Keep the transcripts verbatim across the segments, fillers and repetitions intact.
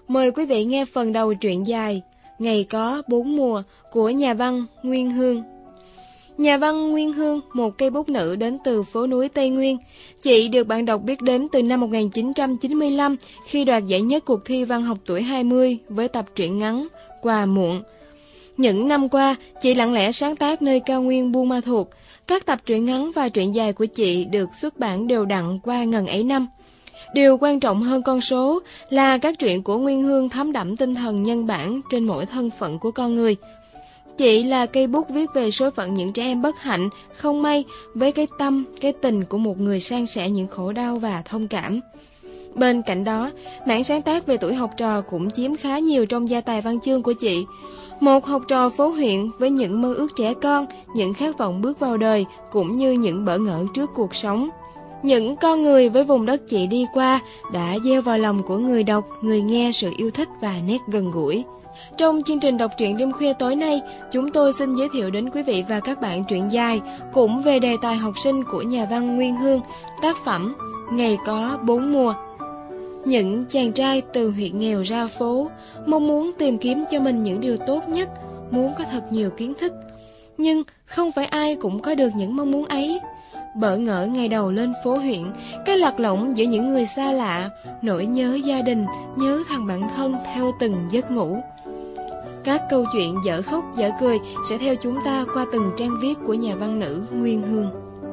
Mời quý vị nghe phần đầu truyện dài Ngày có bốn mùa của nhà văn Nguyên Hương. Nhà văn Nguyên Hương, một cây bút nữ đến từ phố núi Tây Nguyên. Chị được bạn đọc biết đến từ năm một nghìn chín trăm chín mươi lăm khi đoạt giải nhất cuộc thi văn học tuổi hai mươi với tập truyện ngắn Quà Muộn. Những năm qua, chị lặng lẽ sáng tác nơi cao nguyên Buôn Ma Thuột. Các tập truyện ngắn và truyện dài của chị được xuất bản đều đặn qua ngần ấy năm. Điều quan trọng hơn con số là các truyện của Nguyên Hương thấm đẫm tinh thần nhân bản trên mỗi thân phận của con người. Chị là cây bút viết về số phận những trẻ em bất hạnh, không may với cái tâm, cái tình của một người san sẻ những khổ đau và thông cảm. Bên cạnh đó, mảng sáng tác về tuổi học trò cũng chiếm khá nhiều trong gia tài văn chương của chị. Một học trò phố huyện với những mơ ước trẻ con, những khát vọng bước vào đời cũng như những bỡ ngỡ trước cuộc sống. Những con người với vùng đất chị đi qua đã gieo vào lòng của người đọc, người nghe sự yêu thích và nét gần gũi. Trong chương trình đọc truyện đêm khuya tối nay, chúng tôi xin giới thiệu đến quý vị và các bạn truyện dài cũng về đề tài học sinh của nhà văn Nguyên Hương, tác phẩm Ngày có bốn mùa. Những chàng trai từ huyện nghèo ra phố, mong muốn tìm kiếm cho mình những điều tốt nhất, muốn có thật nhiều kiến thức. Nhưng không phải ai cũng có được những mong muốn ấy. Bỡ ngỡ ngày đầu lên phố huyện, cái lạc lõng giữa những người xa lạ, nỗi nhớ gia đình, nhớ thằng bạn thân theo từng giấc ngủ. Các câu chuyện dở khóc dở cười sẽ theo chúng ta qua từng trang viết của nhà văn nữ Nguyên Hương.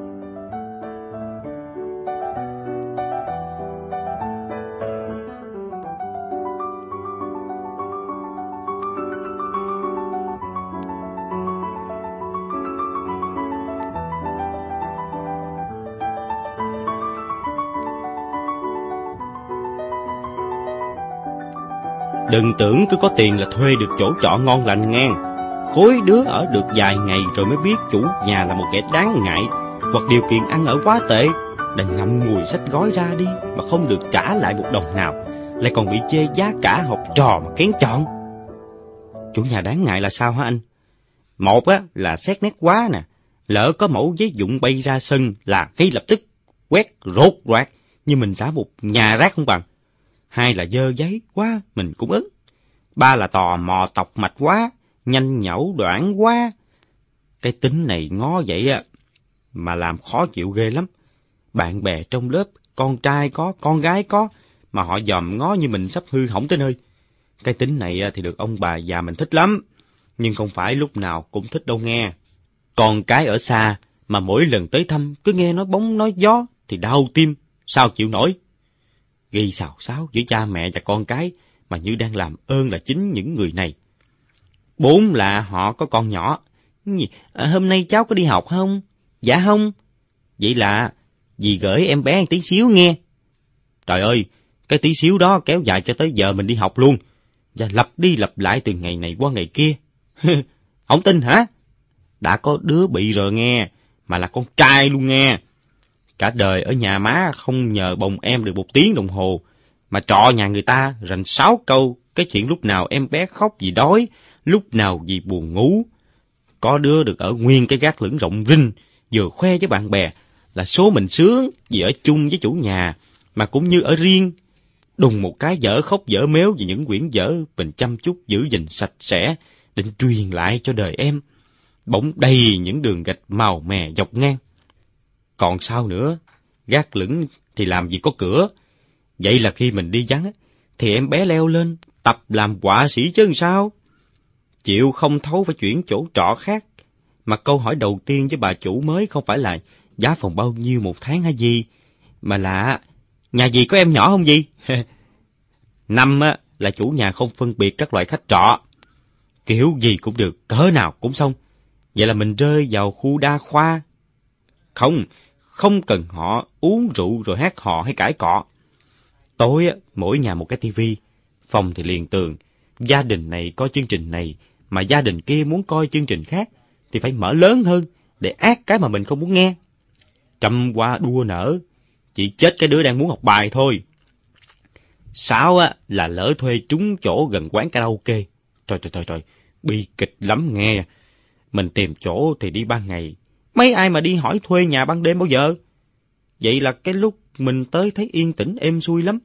Đừng tưởng cứ có tiền là thuê được chỗ trọ ngon lành ngang. Khối đứa ở được vài ngày rồi mới biết chủ nhà là một kẻ đáng ngại, hoặc điều kiện ăn ở quá tệ, đành ngậm ngùi xách gói ra đi mà không được trả lại một đồng nào, lại còn bị chê giá cả học trò mà kén chọn. Chủ nhà đáng ngại là sao hả anh? Một á là xét nét quá nè, lỡ có mẫu giấy vụn bay ra sân là ngay lập tức quét rột roạt như mình xả một nhà rác không bằng. Hai là dơ giấy quá, mình cũng ức. Ba là tò mò tọc mạch quá, nhanh nhẩu đoạn quá. Cái tính này ngó vậy á, mà làm khó chịu ghê lắm. Bạn bè trong lớp, con trai có, con gái có, mà họ dòm ngó như mình sắp hư hỏng tới nơi. Cái tính này thì được ông bà già mình thích lắm, nhưng không phải lúc nào cũng thích đâu nghe. Còn cái ở xa, mà mỗi lần tới thăm cứ nghe nói bóng nói gió, thì đau tim, sao chịu nổi. Gây xào xáo giữa cha mẹ và con cái mà như đang làm ơn là chính những người này. Bốn là họ có con nhỏ. À, hôm nay cháu có đi học không? Dạ không. Vậy là dì gửi em bé một tí xíu nghe. Trời ơi, cái tí xíu đó kéo dài cho tới giờ mình đi học luôn. Và lặp đi lặp lại từ ngày này qua ngày kia. Không tin hả? Đã có đứa bị rồi nghe, mà là con trai luôn nghe. Cả đời ở nhà má không nhờ bồng em được một tiếng đồng hồ, mà trọ nhà người ta rành sáu câu cái chuyện lúc nào em bé khóc vì đói, lúc nào vì buồn ngủ. Có đứa được ở nguyên cái gác lửng rộng rinh, vừa khoe với bạn bè là số mình sướng vì ở chung với chủ nhà, mà cũng như ở riêng. Đùng một cái dở khóc dở méo vì những quyển vở mình chăm chút giữ gìn sạch sẽ, định truyền lại cho đời em. Bỗng đầy những đường gạch màu mè dọc ngang. Còn sao nữa, gác lửng thì làm gì có cửa. Vậy là khi mình đi vắng thì em bé leo lên tập làm họa sĩ chứ làm sao. Chịu không thấu phải chuyển chỗ trọ khác, mà câu hỏi đầu tiên với bà chủ mới không phải là giá phòng bao nhiêu một tháng hay gì, mà là nhà gì có em nhỏ không gì. Năm á, là chủ nhà không phân biệt các loại khách trọ, kiểu gì cũng được, cỡ nào cũng xong. Vậy là mình rơi vào khu đa khoa. Không, không cần họ uống rượu rồi hát hò hay cãi cọ. Tối á, mỗi nhà một cái tivi, phòng thì liền tường. Gia đình này coi chương trình này, mà gia đình kia muốn coi chương trình khác, thì phải mở lớn hơn để át cái mà mình không muốn nghe. Trăm hoa đua nở, chỉ chết cái đứa đang muốn học bài thôi. Sáu á, là lỡ thuê trúng chỗ gần quán karaoke. Trời trời trời trời, bi kịch lắm nghe. Mình tìm chỗ thì đi ban ngày, mấy ai mà đi hỏi thuê nhà ban đêm bao giờ. Vậy là cái lúc mình tới thấy yên tĩnh êm xuôi lắm.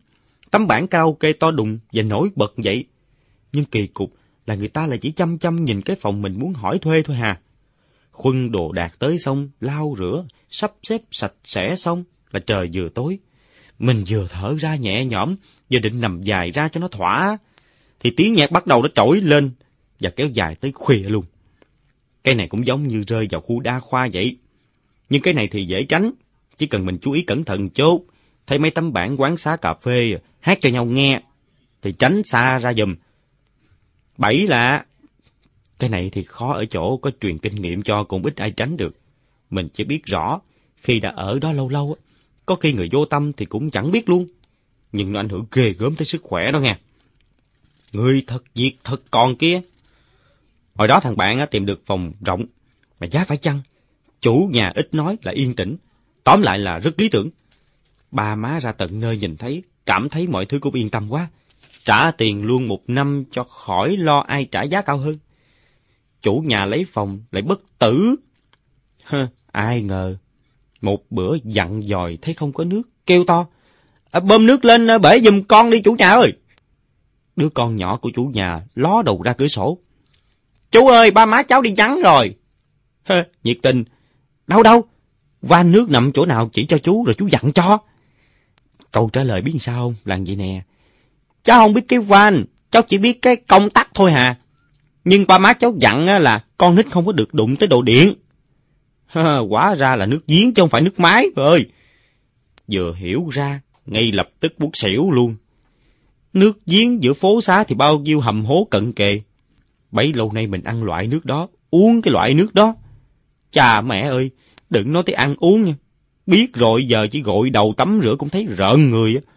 Tấm bảng karaoke to đùng và nổi bật vậy. Nhưng kỳ cục là người ta lại chỉ chăm chăm nhìn cái phòng mình muốn hỏi thuê thôi hà. Khuân đồ đạc tới xong, lau rửa, sắp xếp sạch sẽ xong là trời vừa tối. Mình vừa thở ra nhẹ nhõm, vừa định nằm dài ra cho nó thỏa, thì tiếng nhạc bắt đầu nó trỗi lên và kéo dài tới khuya luôn. Cái này cũng giống như rơi vào khu đa khoa vậy. Nhưng cái này thì dễ tránh, chỉ cần mình chú ý cẩn thận chút. Thấy mấy tấm bảng quán xá cà phê hát cho nhau nghe thì tránh xa ra giùm. Bảy là cái này thì khó ở chỗ có truyền kinh nghiệm cho, cũng ít ai tránh được. Mình chỉ biết rõ khi đã ở đó lâu lâu, có khi người vô tâm thì cũng chẳng biết luôn. Nhưng nó ảnh hưởng ghê gớm tới sức khỏe đó nghe. Người thật việc thật còn kia. Hồi đó thằng bạn tìm được phòng rộng mà giá phải chăng. Chủ nhà ít nói là yên tĩnh. Tóm lại là rất lý tưởng. Ba má ra tận nơi nhìn thấy, cảm thấy mọi thứ cũng yên tâm quá. Trả tiền luôn một năm cho khỏi lo ai trả giá cao hơn. Chủ nhà lấy phòng lại bất tử. Hơ, ai ngờ. Một bữa dặn dòi thấy không có nước, kêu to. À, bơm nước lên bể giùm con đi chủ nhà ơi. Đứa con nhỏ của chủ nhà ló đầu ra cửa sổ. Chú ơi, ba má cháu đi vắng rồi. Hơ, nhiệt tình. Đâu đâu, van nước nằm chỗ nào chỉ cho chú rồi chú dặn cho. Câu trả lời biết sao không? Là vậy nè. Cháu không biết cái van, cháu chỉ biết cái công tắc thôi hà. Nhưng ba má cháu dặn là con nít không có được đụng tới đồ điện. Hơ, hóa ra là nước giếng chứ không phải nước máy ơi. Vừa hiểu ra, ngay lập tức buốt xỉu luôn. Nước giếng giữa phố xá thì bao nhiêu hầm hố cận kề. Bấy lâu nay mình ăn loại nước đó, uống cái loại nước đó. Chà mẹ ơi, đừng nói tới ăn uống nha. Biết rồi giờ chỉ gội đầu tắm rửa cũng thấy rợn người á.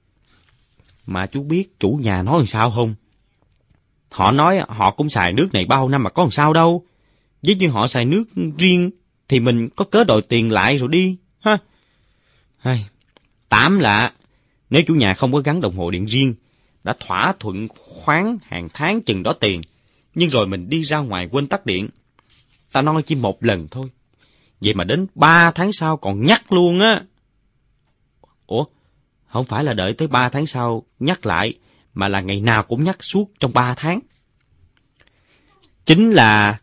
Mà chú biết chủ nhà nói làm sao không? Họ nói họ cũng xài nước này bao năm mà có làm sao đâu. Với như họ xài nước riêng thì mình có cớ đòi tiền lại rồi đi ha. Hay, tám là nếu chủ nhà không có gắn đồng hồ điện riêng, đã thỏa thuận khoán hàng tháng chừng đó tiền, nhưng rồi mình đi ra ngoài quên tắt điện. Ta nói chỉ một lần thôi, vậy mà đến ba tháng sau còn nhắc luôn á. Ủa, không phải là đợi tới ba tháng sau nhắc lại, mà là ngày nào cũng nhắc suốt trong ba tháng. Chính là...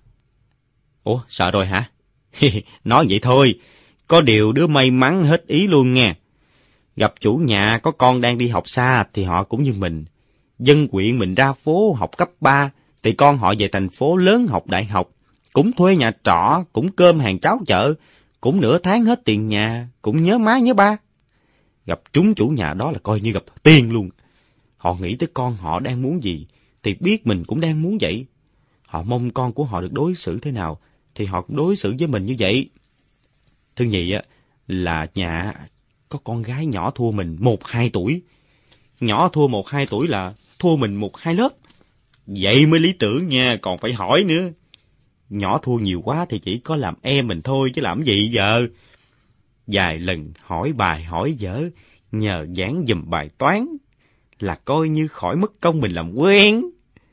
Ủa, sợ rồi hả? Nói vậy thôi, có điều đứa may mắn hết ý luôn nghe. Gặp chủ nhà có con đang đi học xa thì họ cũng như mình. Dân huyện mình ra phố học cấp ba, thì con họ về thành phố lớn học đại học. Cũng thuê nhà trọ, cũng cơm hàng cháo chợ, cũng nửa tháng hết tiền nhà, cũng nhớ má nhớ ba. Gặp trúng chủ nhà đó là coi như gặp tiên luôn. Họ nghĩ tới con họ đang muốn gì, thì biết mình cũng đang muốn vậy. Họ mong con của họ được đối xử thế nào, thì họ cũng đối xử với mình như vậy. Thứ nhì á, là nhà có con gái nhỏ thua mình một hai tuổi. Nhỏ thua một hai tuổi là thua mình một hai lớp. Vậy mới lý tưởng nha, còn phải hỏi nữa. Nhỏ thua nhiều quá thì chỉ có làm em mình thôi chứ làm gì giờ. Vài lần hỏi bài hỏi vở, nhờ giảng giùm bài toán, là coi như khỏi mất công mình làm quen.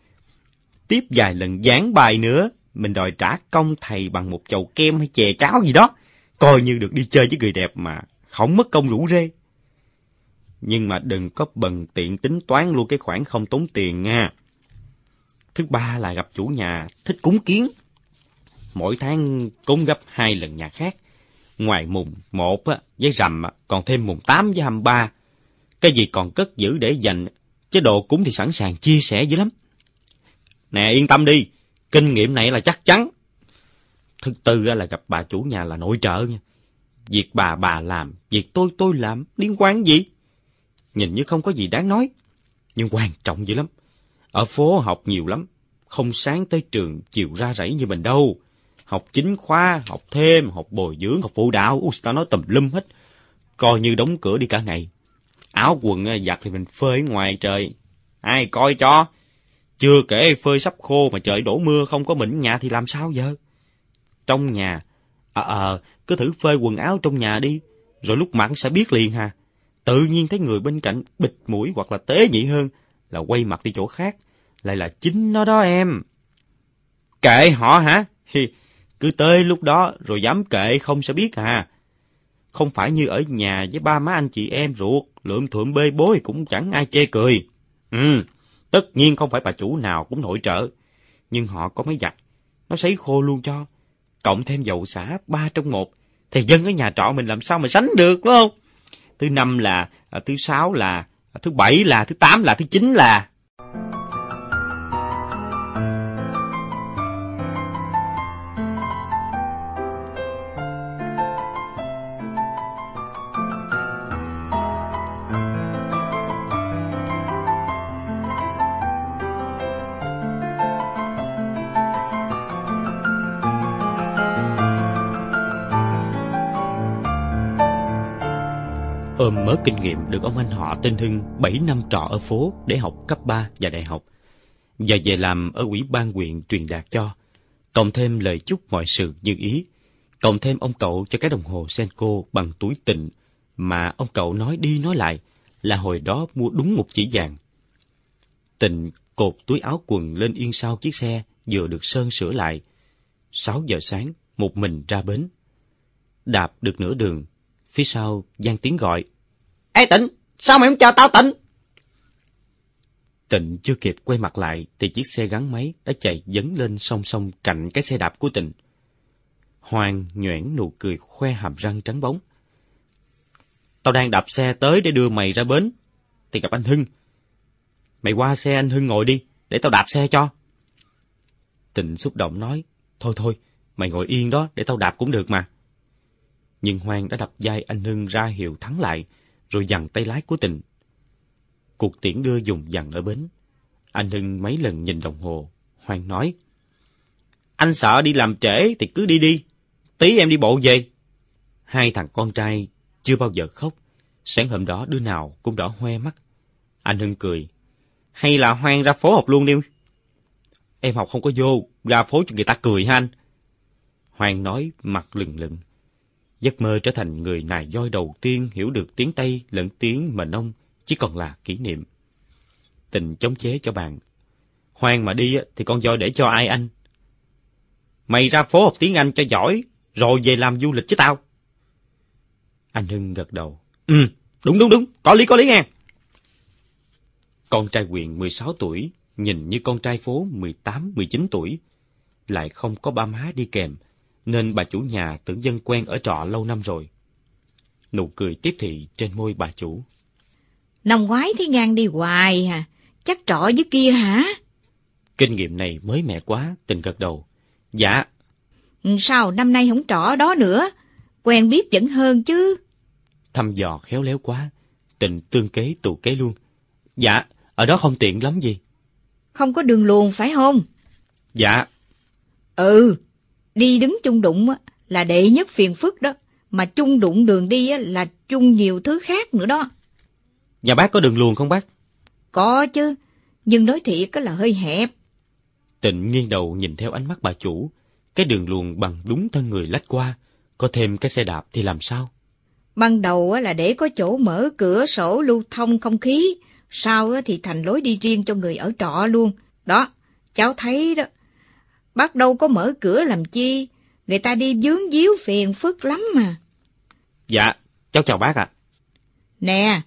Tiếp vài lần giảng bài nữa, mình đòi trả công thầy bằng một chầu kem hay chè cháo gì đó, coi như được đi chơi với người đẹp mà không mất công rủ rê. Nhưng mà đừng có bần tiện tính toán luôn cái khoản không tốn tiền nha. Thứ ba là gặp chủ nhà thích cúng kiến. Mỗi tháng cúng gấp hai lần nhà khác. Ngoài mùng một á, với rằm á, còn thêm mùng tám với hai mươi ba. Cái gì còn cất giữ để dành, chứ đồ cúng thì sẵn sàng chia sẻ dữ lắm. Nè yên tâm đi, kinh nghiệm này là chắc chắn. Thứ tư là gặp bà chủ nhà là nội trợ nha. Việc bà bà làm, việc tôi tôi làm, liên quan gì? Nhìn như không có gì đáng nói, nhưng quan trọng dữ lắm. Ở phố học nhiều lắm, không sáng tới trường, chiều ra rẫy như mình đâu. Học chính khóa, học thêm, học bồi dưỡng, học phụ đạo, ui tao nói tùm lum hết. Coi như đóng cửa đi cả ngày. Áo quần giặt thì mình phơi ở ngoài trời, ai coi cho. Chưa kể phơi sắp khô mà trời đổ mưa không có mình nhà thì làm sao giờ? Trong nhà, ờ à, à, cứ thử phơi quần áo trong nhà đi, rồi lúc mặn sẽ biết liền hà. Tự nhiên thấy người bên cạnh bịt mũi hoặc là tế nhị hơn là quay mặt đi chỗ khác, lại là chính nó đó em. Kệ họ hả? Hi, cứ tới lúc đó rồi dám kệ không sẽ biết à. Không phải như ở nhà với ba má anh chị em ruột, lượm thượm bê bối cũng chẳng ai chê cười. Ừ, tất nhiên không phải bà chủ nào cũng nội trợ, nhưng họ có mấy giặt, nó sấy khô luôn cho. Cộng thêm dầu xả ba trong một, thì dân ở nhà trọ mình làm sao mà sánh được, phải không? Thứ năm là, thứ sáu là, thứ bảy là, thứ tám là, thứ chín là... Ôm mớ kinh nghiệm được ông anh họ tên Hưng bảy năm trọ ở phố để học cấp ba và đại học, và về làm ở ủy ban huyện truyền đạt cho, cộng thêm lời chúc mọi sự như ý, cộng thêm ông cậu cho cái đồng hồ Senko bằng túi Tịnh mà ông cậu nói đi nói lại là hồi đó mua đúng một chỉ vàng. Tịnh cột túi áo quần lên yên sau chiếc xe vừa được sơn sửa lại. Sáu giờ sáng, một mình ra bến. Đạp được nửa đường, phía sau vang tiếng gọi: "Ê Tịnh, sao mày không chờ tao Tịnh?" Tịnh chưa kịp quay mặt lại thì chiếc xe gắn máy đã chạy dấn lên song song cạnh cái xe đạp của Tịnh. Hoàng nhoẻn nụ cười khoe hàm răng trắng bóng. "Tao đang đạp xe tới để đưa mày ra bến thì gặp anh Hưng. Mày qua xe anh Hưng ngồi đi, để tao đạp xe cho." Tịnh xúc động nói: Thôi thôi, mày ngồi yên đó để tao đạp cũng được mà." Nhưng Hoàng đã đập vai anh Hưng ra hiệu thắng lại, rồi giằng tay lái của Tịnh. Cuộc tiễn đưa dùng dằn ở bến. Anh Hưng mấy lần nhìn đồng hồ. Hoàng nói: "Anh sợ đi làm trễ thì cứ đi đi, tí em đi bộ về." Hai thằng con trai chưa bao giờ khóc. Sáng hôm đó đứa nào cũng đỏ hoe mắt. Anh Hưng cười: "Hay là Hoàng ra phố học luôn đi." "Em học không có vô, ra phố cho người ta cười ha anh." Hoàng nói mặt lừng lừng. Giấc mơ trở thành người nài voi đầu tiên hiểu được tiếng Tây lẫn tiếng mà nông chỉ còn là kỷ niệm. Tịnh chống chế cho bạn: "Hoàng mà đi thì con voi để cho ai anh? Mày ra phố học tiếng Anh cho giỏi, rồi về làm du lịch với tao." Anh Hưng gật đầu: "Ừ, đúng đúng đúng, có lý có lý nghe." Con trai huyện mười sáu tuổi, nhìn như con trai phố mười tám, mười chín tuổi, lại không có ba má đi kèm, nên bà chủ nhà tưởng dân quen ở trọ lâu năm rồi. Nụ cười tiếp thị trên môi bà chủ: "Năm ngoái thấy ngang đi hoài hả? Chắc trọ dưới kia hả?" Kinh nghiệm này mới mẻ quá. Tịnh gật đầu: "Dạ." "Sao năm nay không trọ đó nữa? Quen biết vẫn hơn chứ." Thăm dò khéo léo quá. Tịnh tương kế tụ kế luôn: "Dạ, ở đó không tiện lắm gì." "Không có đường luồn phải không?" "Dạ." "Ừ, đi đứng chung đụng là đệ nhất phiền phức đó, mà chung đụng đường đi là chung nhiều thứ khác nữa đó." "Nhà bác có đường luồn không bác?" "Có chứ, nhưng nói thiệt là hơi hẹp." Tịnh nghiêng đầu nhìn theo ánh mắt bà chủ. Cái đường luồn bằng đúng thân người lách qua, có thêm cái xe đạp thì làm sao? Ban đầu là để có chỗ mở cửa sổ lưu thông không khí, sau thì thành lối đi riêng cho người ở trọ luôn. Đó, cháu thấy đó. Bác đâu có mở cửa làm chi, người ta đi vướng víu phiền phức lắm mà. "Dạ, cháu chào bác ạ." "Nè,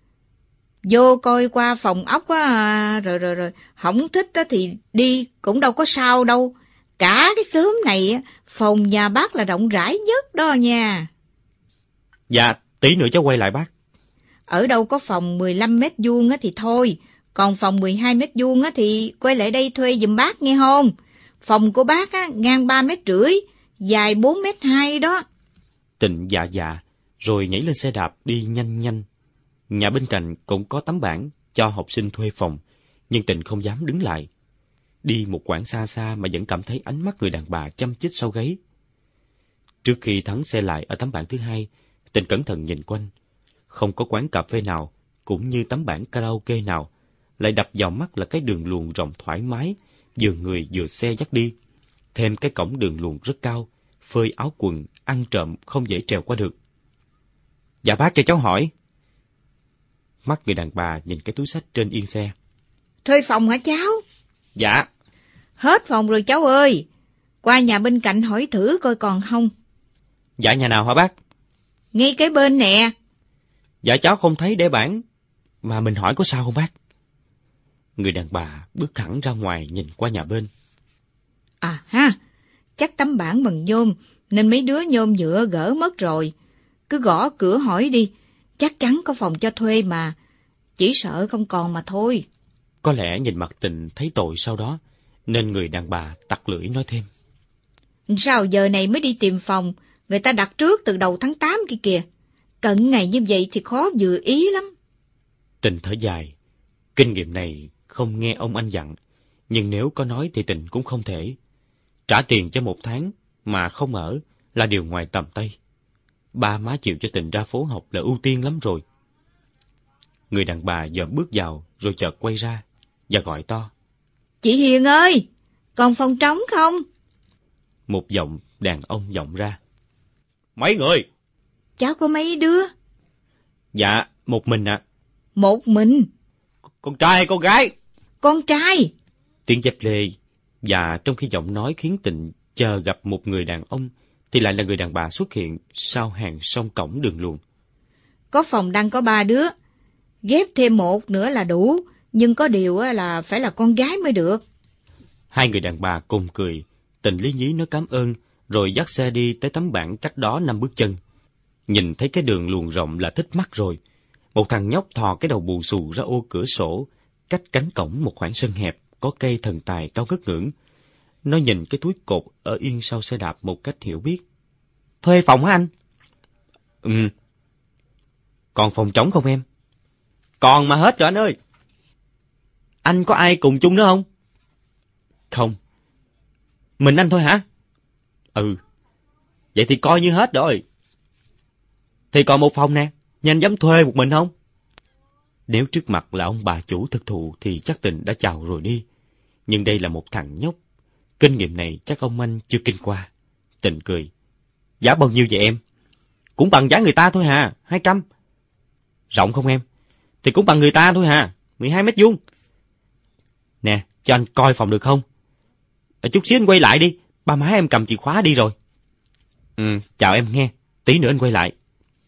vô coi qua phòng ốc á, rồi rồi rồi, không thích á thì đi, cũng đâu có sao đâu. Cả cái xóm này, phòng nhà bác là rộng rãi nhất đó nha." "Dạ, tí nữa cháu quay lại bác." "Ở đâu có phòng mười lăm mét vuông thì thôi, còn phòng mười hai mét vuông thì quay lại đây thuê giùm bác nghe không? Phòng của bác á, ngang ba mét rưỡi, dài bốn mét hai đó." Tịnh dạ dạ, rồi nhảy lên xe đạp đi nhanh nhanh. Nhà bên cạnh cũng có tấm bảng cho học sinh thuê phòng, nhưng Tịnh không dám đứng lại. Đi một quãng xa xa mà vẫn cảm thấy ánh mắt người đàn bà chăm chích sau gáy. Trước khi thắng xe lại ở tấm bảng thứ hai, Tịnh cẩn thận nhìn quanh. Không có quán cà phê nào, cũng như tấm bảng karaoke nào. Lại đập vào mắt là cái đường luồn rộng thoải mái, vừa người vừa xe dắt đi. Thêm cái cổng đường luồn rất cao, phơi áo quần, ăn trộm không dễ trèo qua được. "Dạ bác cho cháu hỏi." Mắt người đàn bà nhìn cái túi xách trên yên xe. "Thuê phòng hả cháu?" "Dạ." "Hết phòng rồi cháu ơi. Qua nhà bên cạnh hỏi thử coi còn không." "Dạ nhà nào hả bác?" ngay cái bên nè. Dạ cháu không thấy để bảng, mà mình hỏi có sao không bác? Người đàn bà bước hẳn ra ngoài nhìn qua nhà bên. À ha, chắc tấm bảng bằng nhôm, nên mấy đứa nhôm nhựa gỡ mất rồi. Cứ gõ cửa hỏi đi, chắc chắn có phòng cho thuê mà. Chỉ sợ không còn mà thôi. Có lẽ nhìn mặt Tình thấy tội sau đó, nên người đàn bà tặc lưỡi nói thêm. Sao giờ này mới đi tìm phòng, người ta đặt trước từ đầu tháng tám kia kìa. Cận ngày như vậy thì khó dự ý lắm. Tình thở dài, kinh nghiệm này không nghe ông anh dặn, nhưng nếu có nói thì Tình cũng không thể. Trả tiền cho một tháng mà không ở là điều ngoài tầm tay. Ba má chịu cho Tình ra phố học là ưu tiên lắm rồi. Người đàn bà dòm bước vào rồi chợt quay ra và gọi to. Chị Hiền ơi, còn phòng trống không? Một giọng đàn ông vọng ra. Mấy người? Cháu có mấy đứa? Dạ, một mình ạ. À. Một mình? Con trai hay con gái? Con trai. Tiếng dép lê, và trong khi giọng nói khiến Tình chờ gặp một người đàn ông, thì lại là người đàn bà xuất hiện sau hàng song cổng đường luồn. Có phòng đang có ba đứa, ghép thêm một nữa là đủ, nhưng có điều là phải là con gái mới được. Hai người đàn bà cùng cười, Tình lý nhí nói cảm ơn, rồi dắt xe đi tới tấm bảng cách đó năm bước chân. Nhìn thấy cái đường luồn rộng là thích mắt rồi. Một thằng nhóc thò cái đầu bù xù ra ô cửa sổ, cách cánh cổng một khoảng sân hẹp, có cây thần tài cao ngất ngưỡng. Nó nhìn cái túi cột ở yên sau xe đạp một cách hiểu biết. Thuê phòng hả anh? Ừ. Còn phòng trống không em? Còn mà hết rồi anh ơi. Anh có ai cùng chung nữa không? Không. Mình anh thôi hả? Ừ. Vậy thì coi như hết rồi. Thì còn một phòng nè, nhưng anh dám thuê một mình không? Nếu trước mặt là ông bà chủ thực thụ thì chắc Tình đã chào rồi đi. Nhưng đây là một thằng nhóc. Kinh nghiệm này chắc ông anh chưa kinh qua. Tình cười. Giá bao nhiêu vậy em? Cũng bằng giá người ta thôi hà, hai trăm. Rộng không em? Thì cũng bằng người ta thôi hà, mười hai mét vuông. Nè, cho anh coi phòng được không? À, chút xíu anh quay lại đi, ba má em cầm chìa khóa đi rồi. Ừ, chào em nghe, tí nữa anh quay lại.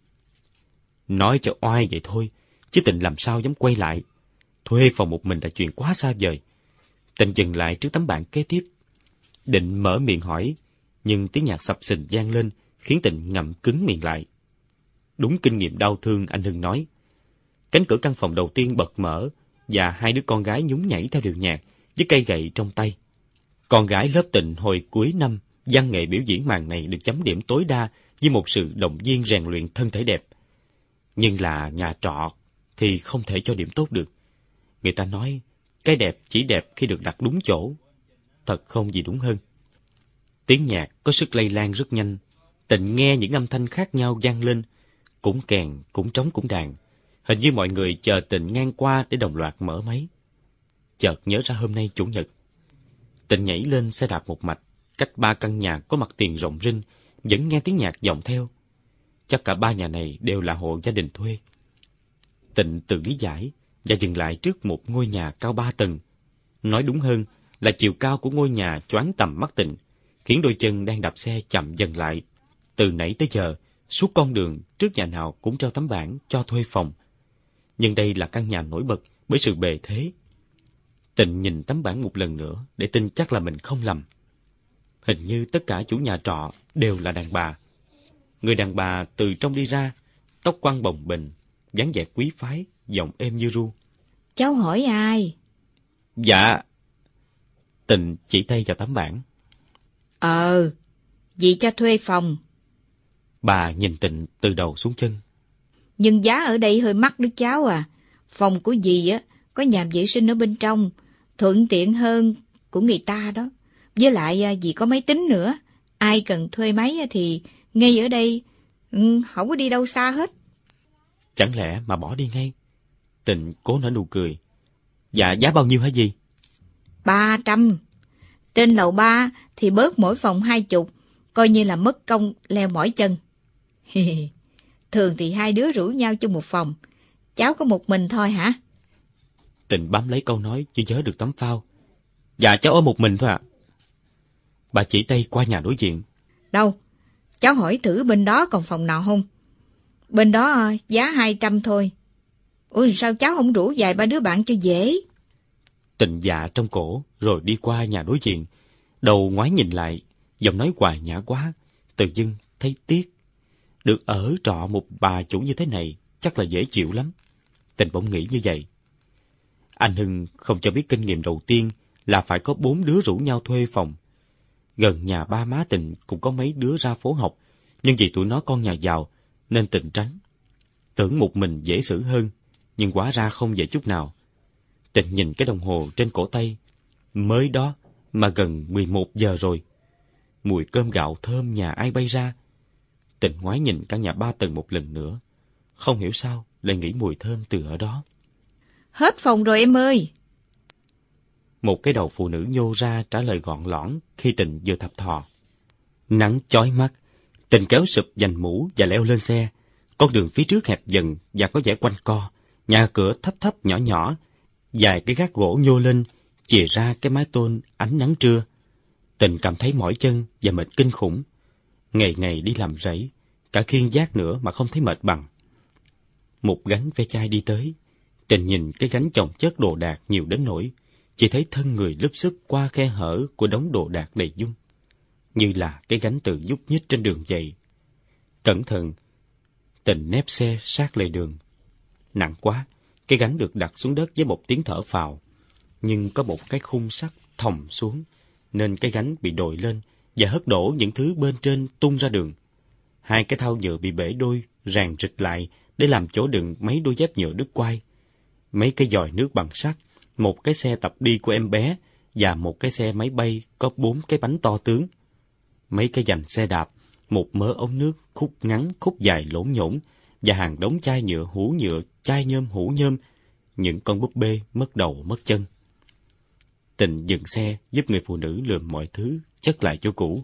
Nói cho oai vậy thôi, chứ Tình làm sao dám quay lại. Thuê phòng một mình là chuyện quá xa vời. Tình dừng lại trước tấm bảng kế tiếp. Định mở miệng hỏi, nhưng tiếng nhạc sập sình vang lên, khiến Tình ngậm cứng miệng lại. Đúng kinh nghiệm đau thương anh Hưng nói. Cánh cửa căn phòng đầu tiên bật mở, và hai đứa con gái nhún nhảy theo điệu nhạc, với cây gậy trong tay. Con gái lớp Tình hồi cuối năm, văn nghệ biểu diễn màn này được chấm điểm tối đa với một sự động viên rèn luyện thân thể đẹp. Nhưng là nhà trọ thì không thể cho điểm tốt được. Người ta nói, cái đẹp chỉ đẹp khi được đặt đúng chỗ. Thật không gì đúng hơn. Tiếng nhạc có sức lây lan rất nhanh. Tình nghe những âm thanh khác nhau vang lên, cũng kèn, cũng trống, cũng đàn. Hình như mọi người chờ Tình ngang qua để đồng loạt mở máy. Chợt nhớ ra hôm nay chủ nhật. Tình nhảy lên xe đạp một mạch, cách ba căn nhà có mặt tiền rộng rinh, vẫn nghe tiếng nhạc vọng theo. Chắc cả ba nhà này đều là hộ gia đình thuê. Tịnh tự lý giải và dừng lại trước một ngôi nhà cao ba tầng. Nói đúng hơn là chiều cao của ngôi nhà choáng tầm mắt Tịnh, khiến đôi chân đang đạp xe chậm dần lại. Từ nãy tới giờ, suốt con đường trước nhà nào cũng treo tấm bảng cho thuê phòng. Nhưng đây là căn nhà nổi bật bởi sự bề thế. Tịnh nhìn tấm bảng một lần nữa để tin chắc là mình không lầm. Hình như tất cả chủ nhà trọ đều là đàn bà. Người đàn bà từ trong đi ra, tóc quăn bồng bềnh, dáng vẻ quý phái, giọng êm như ru. Cháu hỏi ai? Dạ. Tịnh chỉ tay vào tấm bảng. Ờ, dì cho thuê phòng. Bà nhìn Tịnh từ đầu xuống chân. Nhưng giá ở đây hơi mắc đứa cháu à. Phòng của dì á, có nhà vệ sinh ở bên trong, thuận tiện hơn của người ta đó. Với lại dì có máy tính nữa. Ai cần thuê máy thì ngay ở đây, không có đi đâu xa hết. Chẳng lẽ mà bỏ đi ngay? Tịnh cố nở nụ cười. Dạ, giá bao nhiêu hả dì? Ba trăm. Trên lầu ba thì bớt mỗi phòng hai chục, coi như là mất công leo mỏi chân. Thường thì hai đứa rủ nhau chung một phòng. Cháu có một mình thôi hả? Tịnh bám lấy câu nói chứ nhớ được tấm phao. Dạ, cháu ở một mình thôi ạ. À. Bà chỉ tay qua nhà đối diện. Đâu? Cháu hỏi thử bên đó còn phòng nào không? Bên đó giá hai trăm thôi. Ủa sao cháu không rủ vài ba đứa bạn cho dễ? Tịnh dạ trong cổ rồi đi qua nhà đối diện. Đầu ngoái nhìn lại, giọng nói hoài nhã quá, tự dưng thấy tiếc. Được ở trọ một bà chủ như thế này chắc là dễ chịu lắm. Tịnh bỗng nghĩ như vậy. Anh Hưng không cho biết kinh nghiệm đầu tiên là phải có bốn đứa rủ nhau thuê phòng. Gần nhà ba má Tịnh cũng có mấy đứa ra phố học, nhưng vì tụi nó con nhà giàu nên Tịnh tránh. Tưởng một mình dễ xử hơn, nhưng hóa ra không dễ chút nào. Tịnh nhìn cái đồng hồ trên cổ tay, mới đó mà gần mười một giờ rồi. Mùi cơm gạo thơm nhà ai bay ra. Tịnh ngoái nhìn căn nhà ba tầng một lần nữa, không hiểu sao lại nghĩ mùi thơm từ ở đó. Hết phòng rồi em ơi. Một cái đầu phụ nữ nhô ra trả lời gọn lõn khi Tịnh vừa thập thò. Nắng chói mắt, Tịnh kéo sụp giành mũ và leo lên xe. Con đường phía trước hẹp dần và có vẻ quanh co, nhà cửa thấp thấp nhỏ nhỏ, vài cái gác gỗ nhô lên chìa ra cái mái tôn ánh nắng trưa. Tịnh cảm thấy mỏi chân và mệt kinh khủng. Ngày ngày đi làm rẫy, cả khiêng vác nữa mà không thấy mệt bằng. Một gánh ve chai đi tới. Tịnh nhìn cái gánh chồng chất đồ đạc nhiều đến nỗi chỉ thấy thân người lúp xúp qua khe hở của đống đồ đạc đầy dung, như là cái gánh tự nhúc nhích trên đường vậy. Cẩn thận, Tịnh nép xe sát lề đường. Nặng quá, cái gánh được đặt xuống đất với một tiếng thở phào, nhưng có một cái khung sắt thòng xuống, nên cái gánh bị đội lên và hất đổ những thứ bên trên tung ra đường. Hai cái thau nhựa bị bể đôi, ràng rịch lại để làm chỗ đựng mấy đôi dép nhựa đứt quai. Mấy cái giòi nước bằng sắt, một cái xe tập đi của em bé và một cái xe máy bay có bốn cái bánh to tướng. Mấy cái dành xe đạp, một mớ ống nước khúc ngắn khúc dài lổn nhổn và hàng đống chai nhựa hũ nhựa, chai nhôm hũ nhôm, những con búp bê mất đầu mất chân. Tịnh dừng xe giúp người phụ nữ lượm mọi thứ chất lại chỗ cũ.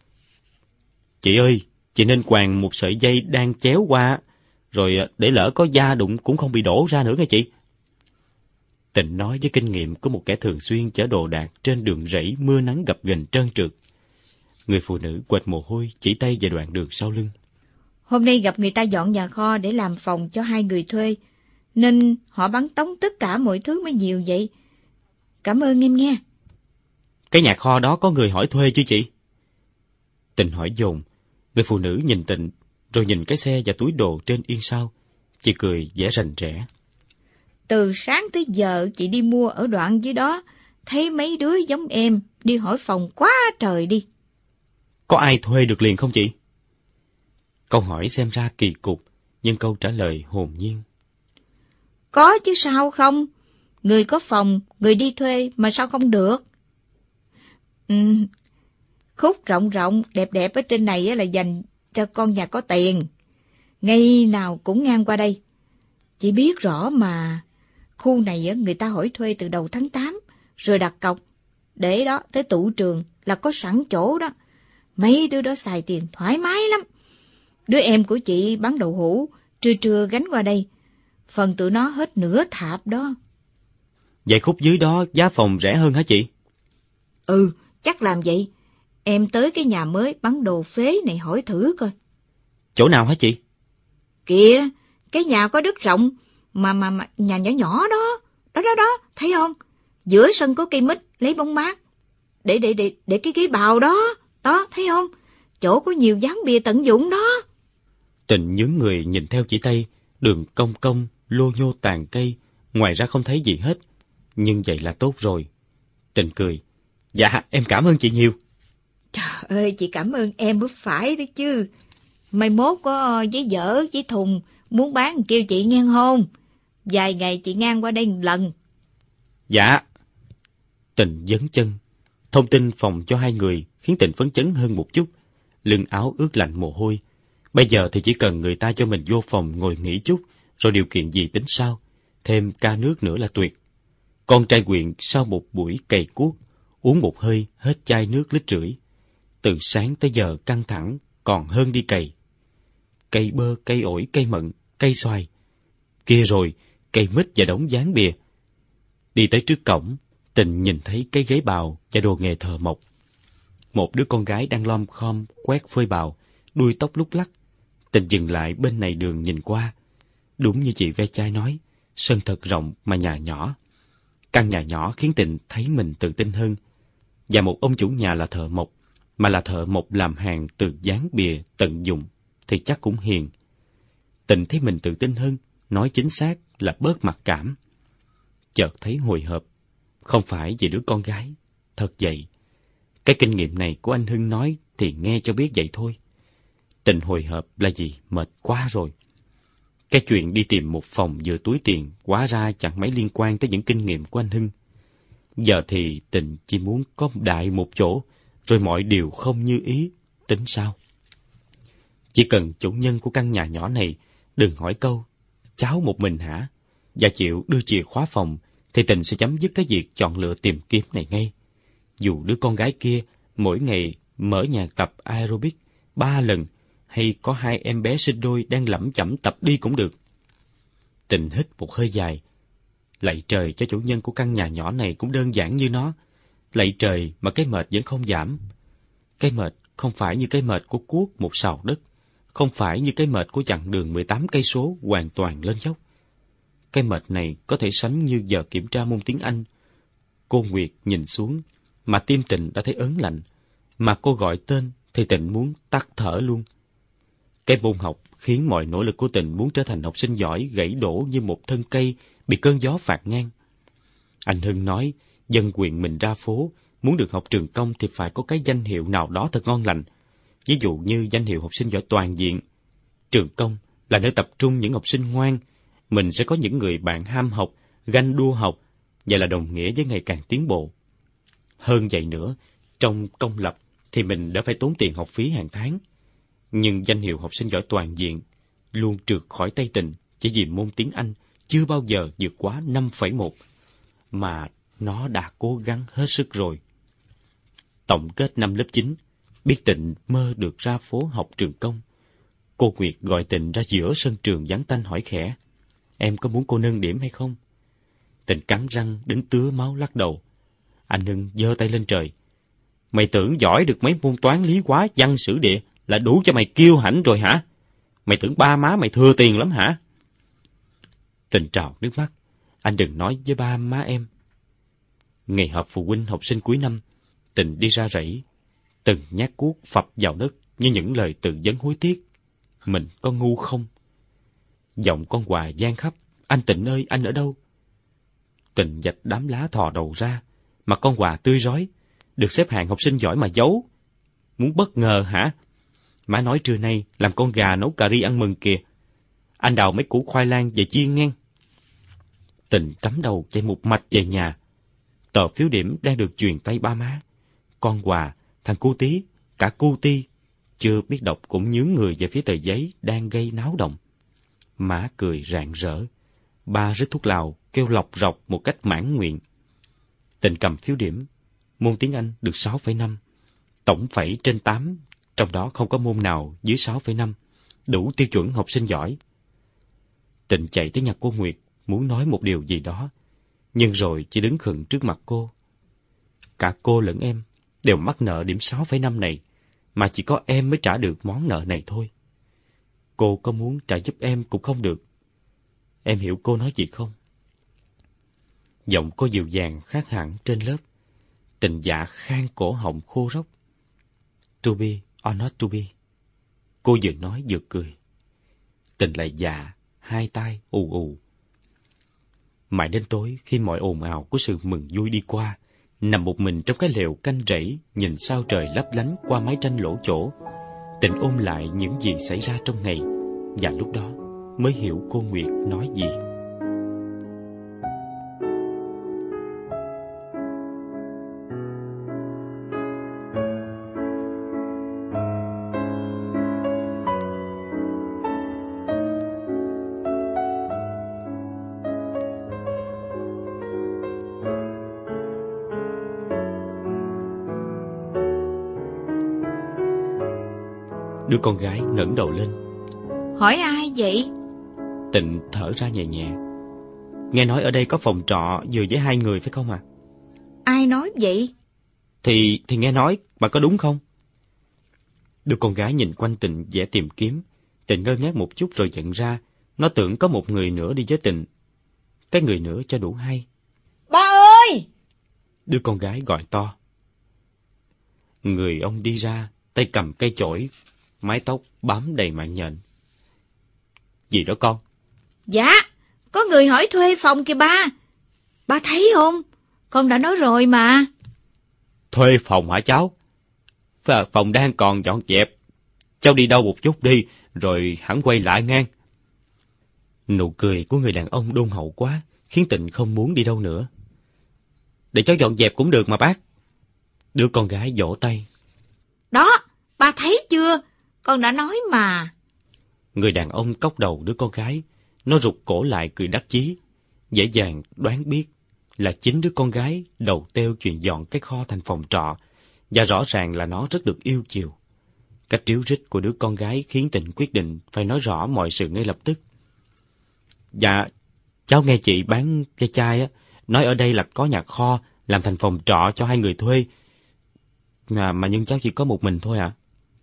Chị ơi, chị nên quàng một sợi dây đang chéo qua, rồi để lỡ có da đụng cũng không bị đổ ra nữa nghe chị. Tịnh nói với kinh nghiệm của một kẻ thường xuyên chở đồ đạc trên đường rẫy mưa nắng gập ghềnh trơn trượt. Người phụ nữ quệt mồ hôi chỉ tay về đoạn đường sau lưng. Hôm nay gặp người ta dọn nhà kho để làm phòng cho hai người thuê, nên họ bắn tống tất cả mọi thứ mới nhiều vậy. Cảm ơn em nghe. Cái nhà kho đó có người hỏi thuê chứ chị? Tịnh hỏi dồn. Người phụ nữ nhìn Tịnh, rồi nhìn cái xe và túi đồ trên yên sau. Chị cười vẻ rành rẽ. Từ sáng tới giờ chị đi mua ở đoạn dưới đó, thấy mấy đứa giống em đi hỏi phòng quá trời đi. Có ai thuê được liền không chị? Câu hỏi xem ra kỳ cục, nhưng câu trả lời hồn nhiên. Có chứ sao không? Người có phòng, người đi thuê mà sao không được? Ừ, khúc rộng rộng, đẹp đẹp ở trên này là dành cho con nhà có tiền. Ngày nào cũng ngang qua đây. Chị biết rõ mà, khu này người ta hỏi thuê từ đầu tháng tám, rồi đặt cọc. Để đó tới tụ trường là có sẵn chỗ đó. Mấy đứa đó xài tiền thoải mái lắm. Đứa em của chị bán đậu hũ, trưa trưa gánh qua đây. Phần tụi nó hết nửa thạp đó. Vậy khúc dưới đó giá phòng rẻ hơn hả chị? Ừ, chắc làm vậy. Em tới cái nhà mới bán đồ phế này hỏi thử coi. Chỗ nào hả chị? Kìa, cái nhà có đất rộng, mà mà, mà nhà nhỏ nhỏ đó. Đó đó đó, thấy không? Giữa sân có cây mít, lấy bóng mát. Để, để, để, để cái ghế bào đó. Đó, thấy không? Chỗ có nhiều dáng bìa tận dụng đó. Tịnh nhướng người nhìn theo chỉ tay, đường cong cong, lô nhô tàn cây, ngoài ra không thấy gì hết. Nhưng vậy là tốt rồi. Tịnh cười. Dạ, em cảm ơn chị nhiều. Trời ơi, chị cảm ơn em mới phải đấy chứ. Mai mốt có giấy dở, giấy thùng, muốn bán kêu chị nghe không? Vài ngày chị ngang qua đây một lần. Dạ. Tịnh dấn chân. Thông tin phòng cho hai người khiến Tịnh phấn chấn hơn một chút. Lưng áo ướt lạnh mồ hôi. Bây giờ thì chỉ cần người ta cho mình vô phòng ngồi nghỉ chút, rồi điều kiện gì tính sau. Thêm ca nước nữa là tuyệt. Con trai quyện sau một buổi cày cuốc, uống một hơi hết chai nước lít rưỡi. Từ sáng tới giờ căng thẳng còn hơn đi cày. Cây bơ, cây ổi, cây mận, cây xoài. Kia rồi, cây mít và đống dán bìa. Đi tới trước cổng, Tịnh nhìn thấy cái ghế bào và đồ nghề thợ mộc. Một đứa con gái đang lom khom quét phơi bào, đuôi tóc lúc lắc. Tịnh dừng lại bên này đường nhìn qua. Đúng như chị ve chai nói, sân thật rộng mà nhà nhỏ. Căn nhà nhỏ khiến Tịnh thấy mình tự tin hơn. Và một ông chủ nhà là thợ mộc, mà là thợ mộc làm hàng từ dán bìa tận dụng, thì chắc cũng hiền. Tịnh thấy mình tự tin hơn, nói chính xác là bớt mặc cảm. Chợt thấy hồi hộp, không phải vì đứa con gái, thật vậy. Cái kinh nghiệm này của anh Hưng nói thì nghe cho biết vậy thôi. Tịnh hồi hộp là gì? Mệt quá rồi. Cái chuyện đi tìm một phòng vừa túi tiền hóa ra chẳng mấy liên quan tới những kinh nghiệm của anh Hưng. Giờ thì Tịnh chỉ muốn có đại một chỗ, rồi mọi điều không như ý, tính sao? Chỉ cần chủ nhân của căn nhà nhỏ này đừng hỏi câu, cháu một mình hả? Và chịu đưa chìa khóa phòng, thì Tịnh sẽ chấm dứt cái việc chọn lựa tìm kiếm này ngay. Dù đứa con gái kia mỗi ngày mở nhà tập aerobic ba lần, hay có hai em bé sinh đôi đang lẩm chẩm tập đi cũng được. Tịnh hít một hơi dài. Lạy trời cho chủ nhân của căn nhà nhỏ này cũng đơn giản như nó. Lạy trời mà cái mệt vẫn không giảm. Cái mệt không phải như cái mệt của cuốc một sào đất, không phải như cái mệt của chặng đường mười tám cây số hoàn toàn lên dốc. Cái mệt này có thể sánh như giờ kiểm tra môn tiếng Anh. Cô Nguyệt nhìn xuống, mà tim Tịnh đã thấy ớn lạnh. Mà cô gọi tên thì Tịnh muốn tắt thở luôn. Cái môn học khiến mọi nỗ lực của Tịnh muốn trở thành học sinh giỏi gãy đổ như một thân cây bị cơn gió phạt ngang. Anh Hưng nói, dân quyền mình ra phố, muốn được học trường công thì phải có cái danh hiệu nào đó thật ngon lành. Ví dụ như danh hiệu học sinh giỏi toàn diện. Trường công là nơi tập trung những học sinh ngoan. Mình sẽ có những người bạn ham học, ganh đua học, và là đồng nghĩa với ngày càng tiến bộ. Hơn vậy nữa, trong công lập thì mình đã phải tốn tiền học phí hàng tháng. Nhưng danh hiệu học sinh giỏi toàn diện luôn trượt khỏi tay Tịnh chỉ vì môn tiếng Anh chưa bao giờ vượt quá năm phẩy một, mà nó đã cố gắng hết sức rồi. Tổng kết năm lớp chín, biết Tịnh mơ được ra phố học trường công. Cô Nguyệt gọi Tịnh ra giữa sân trường vắng tanh hỏi khẽ, em có muốn cô nâng điểm hay không? Tịnh cắn răng đến tứa máu lắc đầu. Anh Hưng giơ tay lên trời. Mày tưởng giỏi được mấy môn toán lý hóa văn sử địa là đủ cho mày kiêu hãnh rồi hả? Mày tưởng ba má mày thừa tiền lắm hả? Tịnh trào nước mắt. Anh đừng nói với ba má em. Ngày họp phụ huynh học sinh cuối năm, Tịnh đi ra rẫy, từng nhát cuốc phập vào đất như những lời tự vấn hối tiếc. Mình có ngu không? Giọng con Hòa vang khắp. Anh Tịnh ơi, anh ở đâu? Tịnh vạch đám lá thò đầu ra, mặt con Hòa tươi rói. Được xếp hạng học sinh giỏi mà giấu. Muốn bất ngờ hả? Má nói trưa nay làm con gà nấu cà ri ăn mừng kìa. Anh đào mấy củ khoai lang về chiên ngang. Tịnh cắm đầu chạy một mạch về nhà. Tờ phiếu điểm đang được truyền tay ba má. Con Hòa, thằng cu Tí, cả cu Ti chưa biết đọc cũng nhướng người về phía tờ giấy đang gây náo động. Má cười rạng rỡ. Ba rít thuốc lào kêu lọc rọc một cách mãn nguyện. Tịnh cầm phiếu điểm. Môn tiếng Anh được sáu phẩy năm. Tổng phẩy trên tám, trong đó không có môn nào dưới sáu phẩy năm, đủ tiêu chuẩn học sinh giỏi. Tịnh chạy tới nhà cô Nguyệt, muốn nói một điều gì đó, nhưng rồi chỉ đứng khựng trước mặt cô. Cả cô lẫn em đều mắc nợ điểm sáu phẩy năm này, mà chỉ có em mới trả được món nợ này thôi. Cô có muốn trả giúp em cũng không được. Em hiểu cô nói gì không? Giọng cô dịu dàng khác hẳn trên lớp. Tịnh dạ khang cổ họng khô rốc. To be or not to be. Cô vừa nói vừa cười. Tịnh lại dạ, hai tay ù ù. Mãi đến tối, khi mọi ồn ào của sự mừng vui đi qua, nằm một mình trong cái lều canh rẫy, nhìn sao trời lấp lánh qua mái tranh lỗ chỗ, Tịnh ôm lại những gì xảy ra trong ngày, và lúc đó mới hiểu cô Nguyệt nói gì. Đứa con gái ngẩng đầu lên. Hỏi ai vậy? Tịnh thở ra nhẹ nhẹ. Nghe nói ở đây có phòng trọ vừa với hai người phải không à? Ai nói vậy? Thì thì nghe nói, bà có đúng không? Đứa con gái nhìn quanh Tịnh vẻ tìm kiếm. Tình ngơ ngác một chút rồi nhận ra, nó tưởng có một người nữa đi với Tình. Cái người nữa cho đủ hay. Ba ơi! Đứa con gái gọi to. Người ông đi ra, tay cầm cây chổi, mái tóc bám đầy mạng nhện. Gì đó con? Dạ, có người hỏi thuê phòng kìa ba. Ba thấy không? Con đã nói rồi mà. Thuê phòng hả cháu? Phòng đang còn dọn dẹp. Cháu đi đâu một chút đi, rồi hẳn quay lại ngang. Nụ cười của người đàn ông đôn hậu quá, khiến Tịnh không muốn đi đâu nữa. Để cháu dọn dẹp cũng được mà bác. Đứa con gái vỗ tay. Đó, ba thấy chưa? Con đã nói mà. Người đàn ông cốc đầu đứa con gái. Nó rụt cổ lại cười đắc chí. Dễ dàng đoán biết là chính đứa con gái đầu têu chuyện dọn cái kho thành phòng trọ. Và rõ ràng là nó rất được yêu chiều. Cách ríu rít của đứa con gái khiến Tịnh quyết định phải nói rõ mọi sự ngay lập tức. Dạ, cháu nghe chị bán ve chai á, nói ở đây là có nhà kho làm thành phòng trọ cho hai người thuê. Mà, mà nhưng cháu chỉ có một mình thôi ạ. À?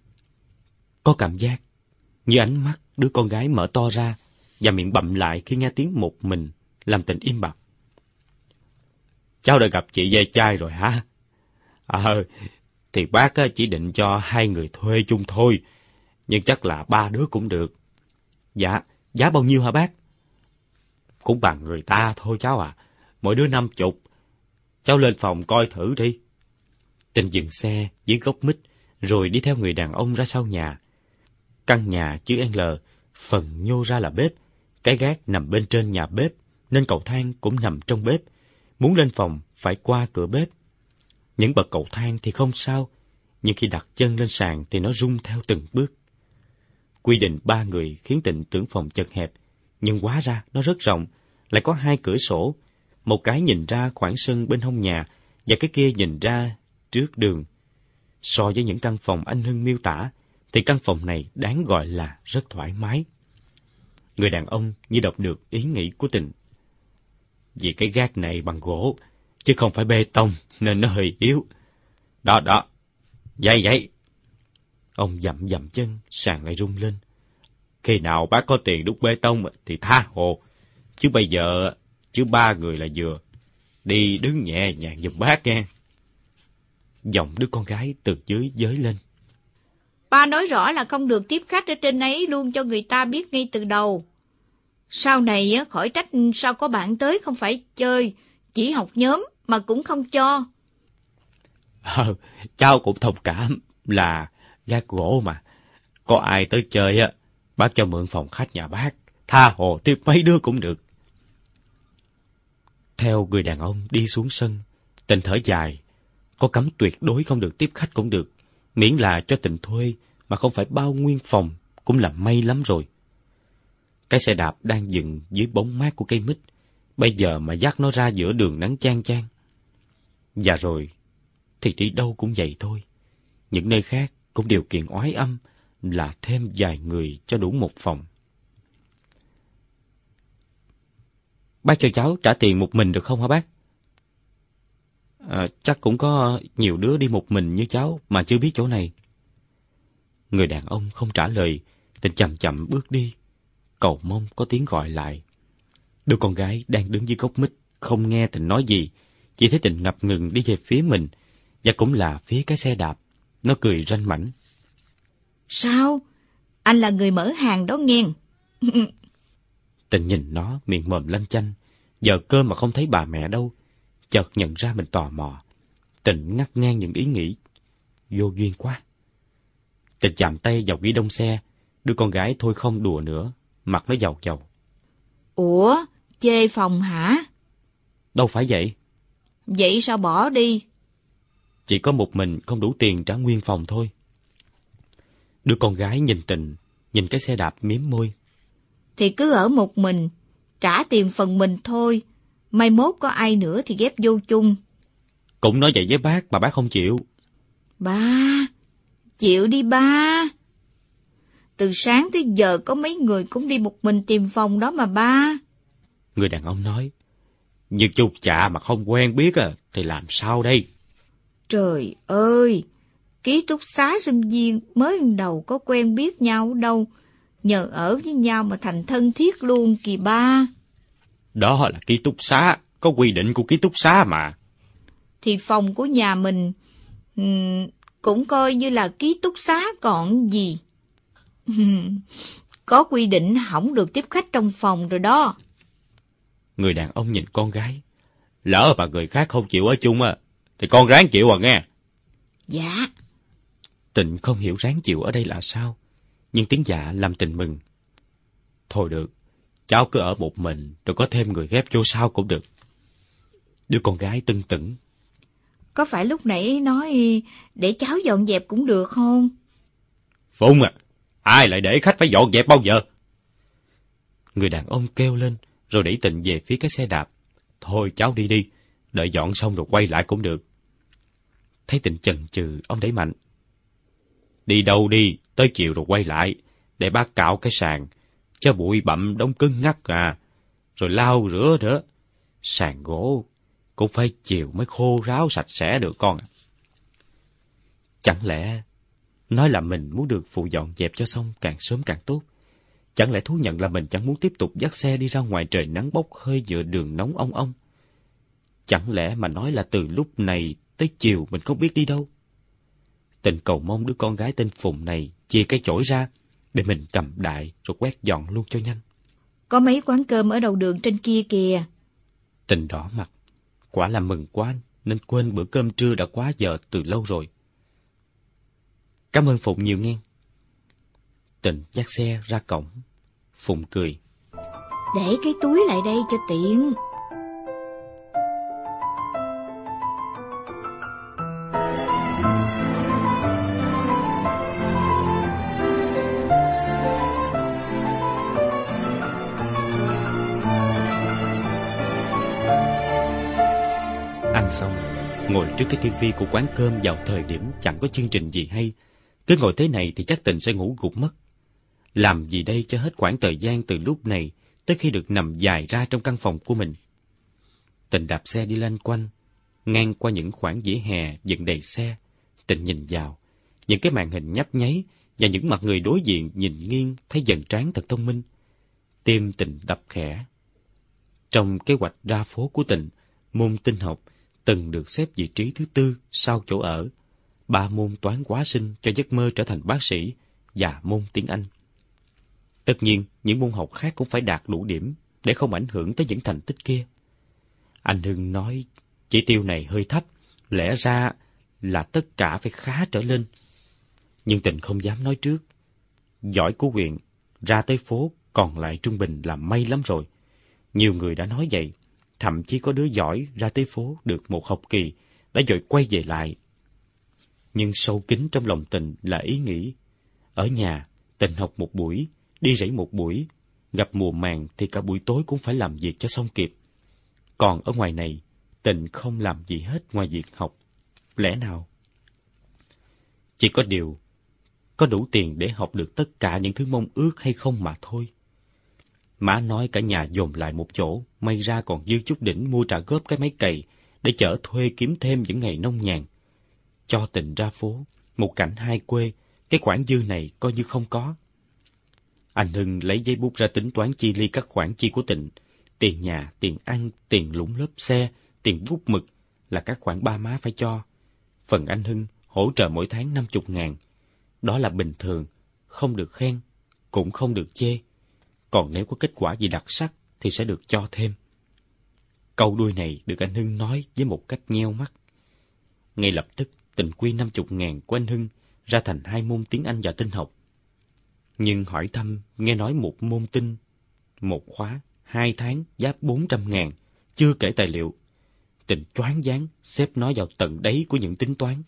Có cảm giác như ánh mắt đứa con gái mở to ra và miệng bậm lại khi nghe tiếng một mình, làm Tịnh im bặt. Cháu đã gặp chị ve chai rồi hả? Ờ, thì bác á, chỉ định cho hai người thuê chung thôi, nhưng chắc là ba đứa cũng được. Dạ, giá bao nhiêu hả bác? Cũng bằng người ta thôi cháu à, mỗi đứa năm chục. Cháu lên phòng coi thử đi. Tịnh dừng xe dưới gốc mít, rồi đi theo người đàn ông ra sau nhà. Căn nhà chữ L, phần nhô ra là bếp. Cái gác nằm bên trên nhà bếp, nên cầu thang cũng nằm trong bếp. Muốn lên phòng phải qua cửa bếp. Những bậc cầu thang thì không sao, nhưng khi đặt chân lên sàn thì nó rung theo từng bước. Quy định ba người khiến Tịnh tưởng phòng chật hẹp, nhưng hóa ra nó rất rộng, lại có hai cửa sổ. Một cái nhìn ra khoảng sân bên hông nhà, và cái kia nhìn ra trước đường. So với những căn phòng anh Hưng miêu tả, thì căn phòng này đáng gọi là rất thoải mái. Người đàn ông như đọc được ý nghĩ của Tịnh. Vì cái gác này bằng gỗ, chứ không phải bê tông, nên nó hơi yếu. Đó, đó, vậy vậy. Ông dậm dậm chân, sàn lại rung lên. Khi nào bác có tiền đúc bê tông thì tha hồ, chứ bây giờ chứ ba người là vừa. Đi đứng nhẹ nhàng giùm bác nghe. Giọng đứa con gái từ dưới dới lên. Ba nói rõ là không được tiếp khách ở trên ấy luôn cho người ta biết ngay từ đầu. Sau này á, khỏi trách sao có bạn tới không phải chơi, chỉ học nhóm mà cũng không cho. Ờ, cháu cũng thông cảm là gác gỗ mà. Có ai tới chơi á, bác cho mượn phòng khách nhà bác, tha hồ tiếp mấy đứa cũng được. Theo người đàn ông đi xuống sân, Tịnh thở dài. Có cấm tuyệt đối không được tiếp khách cũng được, miễn là cho Tịnh thuê mà không phải bao nguyên phòng cũng là may lắm rồi. Cái xe đạp đang dừng dưới bóng mát của cây mít, bây giờ mà dắt nó ra giữa đường nắng chang chang. Và rồi thì đi đâu cũng vậy thôi. Những nơi khác cũng điều kiện oái âm là thêm vài người cho đủ một phòng. Bác cho cháu trả tiền một mình được không hả bác? À, chắc cũng có nhiều đứa đi một mình như cháu mà chưa biết chỗ này. Người đàn ông không trả lời, Tịnh chậm chậm bước đi, cầu mong có tiếng gọi lại. Đứa con gái đang đứng dưới gốc mít không nghe Tịnh nói gì, chỉ thấy Tịnh ngập ngừng đi về phía mình, và cũng là phía cái xe đạp. Nó cười ranh mãnh. Sao? Anh là người mở hàng đó nghe. Tịnh nhìn nó miệng mồm lanh chanh, giờ cơm mà không thấy bà mẹ đâu. Chợt nhận ra mình tò mò. Tịnh ngắt ngang những ý nghĩ vô duyên quá. Tịnh chạm tay vào ghi đông xe. Đứa con gái thôi không đùa nữa, mặt nó dầu dầu. Ủa, chê phòng hả? Đâu phải vậy. Vậy sao bỏ đi? Chỉ có một mình không đủ tiền trả nguyên phòng thôi. Đứa con gái nhìn Tịnh, nhìn cái xe đạp miếm môi. Thì cứ ở một mình, trả tiền phần mình thôi. Mai mốt có ai nữa thì ghép vô chung. Cũng nói vậy với bác mà bác không chịu. Ba, chịu đi ba. Từ sáng tới giờ có mấy người cũng đi một mình tìm phòng đó mà ba. Người đàn ông nói. Nhưng chục chạ mà không quen biết à, thì làm sao đây? Trời ơi, ký túc xá sinh viên mới đầu có quen biết nhau đâu. Nhờ ở với nhau mà thành thân thiết luôn kìa ba. Đó là ký túc xá, có quy định của ký túc xá mà. Thì phòng của nhà mình um, cũng coi như là ký túc xá còn gì. Có quy định không được tiếp khách trong phòng rồi đó. Người đàn ông nhìn con gái. Lỡ mà người khác không chịu ở chung á, thì con ráng chịu à nghe. Dạ. Tịnh không hiểu ráng chịu ở đây là sao, nhưng tiếng dạ làm Tịnh mừng. Thôi được, cháu cứ ở một mình, rồi có thêm người ghép vô sau cũng được. Đứa con gái tưng tửng. Có phải lúc nãy nói để cháu dọn dẹp cũng được không? Phụng à, ai lại để khách phải dọn dẹp bao giờ? Người đàn ông kêu lên, rồi đẩy Tịnh về phía cái xe đạp. Thôi cháu đi đi, đợi dọn xong rồi quay lại cũng được. Thấy Tịnh chần chừ, ông đẩy mạnh. Đi đâu đi, tới chiều rồi quay lại, để bác cạo cái sàn, cho bụi bặm đóng cứng ngắc à, rồi lau rửa nữa. Sàn gỗ cũng phải chiều mới khô ráo sạch sẽ được con. Chẳng lẽ nói là mình muốn được phụ dọn dẹp cho xong càng sớm càng tốt? Chẳng lẽ thú nhận là mình chẳng muốn tiếp tục dắt xe đi ra ngoài trời nắng bốc hơi giữa đường nóng ong ong? Chẳng lẽ mà nói là từ lúc này tới chiều mình không biết đi đâu? Tịnh cầu mong đứa con gái tên Phụng này chia cái chổi ra, để mình cầm đại rồi quét dọn luôn cho nhanh. Có mấy quán cơm ở đầu đường trên kia kìa. Tịnh đỏ mặt, quả là mừng quá nên quên bữa cơm trưa đã quá giờ từ lâu rồi. Cảm ơn Phụng nhiều nghe. Tịnh dắt xe ra cổng. Phụng cười. Để cái túi lại đây cho tiện. Ăn xong, ngồi trước cái tivi của quán cơm vào thời điểm chẳng có chương trình gì hay. Cứ ngồi thế này thì chắc Tịnh sẽ ngủ gục mất. Làm gì đây cho hết quãng thời gian từ lúc này tới khi được nằm dài ra trong căn phòng của mình. Tịnh đạp xe đi lanh quanh, ngang qua những khoảng vỉa hè dựng đầy xe. Tịnh nhìn vào, những cái màn hình nhấp nháy và những mặt người đối diện nhìn nghiêng thấy dần trán thật thông minh. Tim Tịnh đập khẽ. Trong kế hoạch ra phố của Tịnh, môn tinh học từng được xếp vị trí thứ tư sau chỗ ở, ba môn toán hóa sinh cho giấc mơ trở thành bác sĩ và môn tiếng Anh. Tất nhiên, những môn học khác cũng phải đạt đủ điểm để không ảnh hưởng tới những thành tích kia. Anh Hưng nói chỉ tiêu này hơi thấp, lẽ ra là tất cả phải khá trở lên. Nhưng Tịnh không dám nói trước. Giỏi của huyện, ra tới phố còn lại trung bình là may lắm rồi. Nhiều người đã nói vậy, thậm chí có đứa giỏi ra tới phố được một học kỳ đã vội quay về lại. Nhưng sâu kín trong lòng Tịnh là ý nghĩ, ở nhà Tịnh học một buổi, đi rẫy một buổi, gặp mùa màng thì cả buổi tối cũng phải làm việc cho xong kịp. Còn ở ngoài này, Tịnh không làm gì hết ngoài việc học. Lẽ nào? Chỉ có điều, có đủ tiền để học được tất cả những thứ mong ước hay không mà thôi. Má nói cả nhà dồn lại một chỗ, may ra còn dư chút đỉnh mua trả góp cái máy cày để chở thuê kiếm thêm những ngày nông nhàn. Cho Tịnh ra phố, một cảnh hai quê, cái khoản dư này coi như không có. Anh Hưng lấy giấy bút ra tính toán chi ly các khoản chi của Tịnh. Tiền nhà, tiền ăn, tiền lũng lớp xe, tiền bút mực là các khoản ba má phải cho. Phần anh Hưng hỗ trợ mỗi tháng năm chục ngàn. Đó là bình thường, không được khen, cũng không được chê. Còn nếu có kết quả gì đặc sắc thì sẽ được cho thêm. Câu đuôi này được anh Hưng nói với một cách nheo mắt. Ngay lập tức Tịnh quy năm chục ngàn của anh Hưng ra thành hai môn tiếng Anh và tinh học. Nhưng hỏi thăm nghe nói một môn tinh, một khóa, hai tháng giá bốn trăm ngàn, chưa kể tài liệu. Tịnh choáng váng xếp nó vào tận đáy của những tính toán.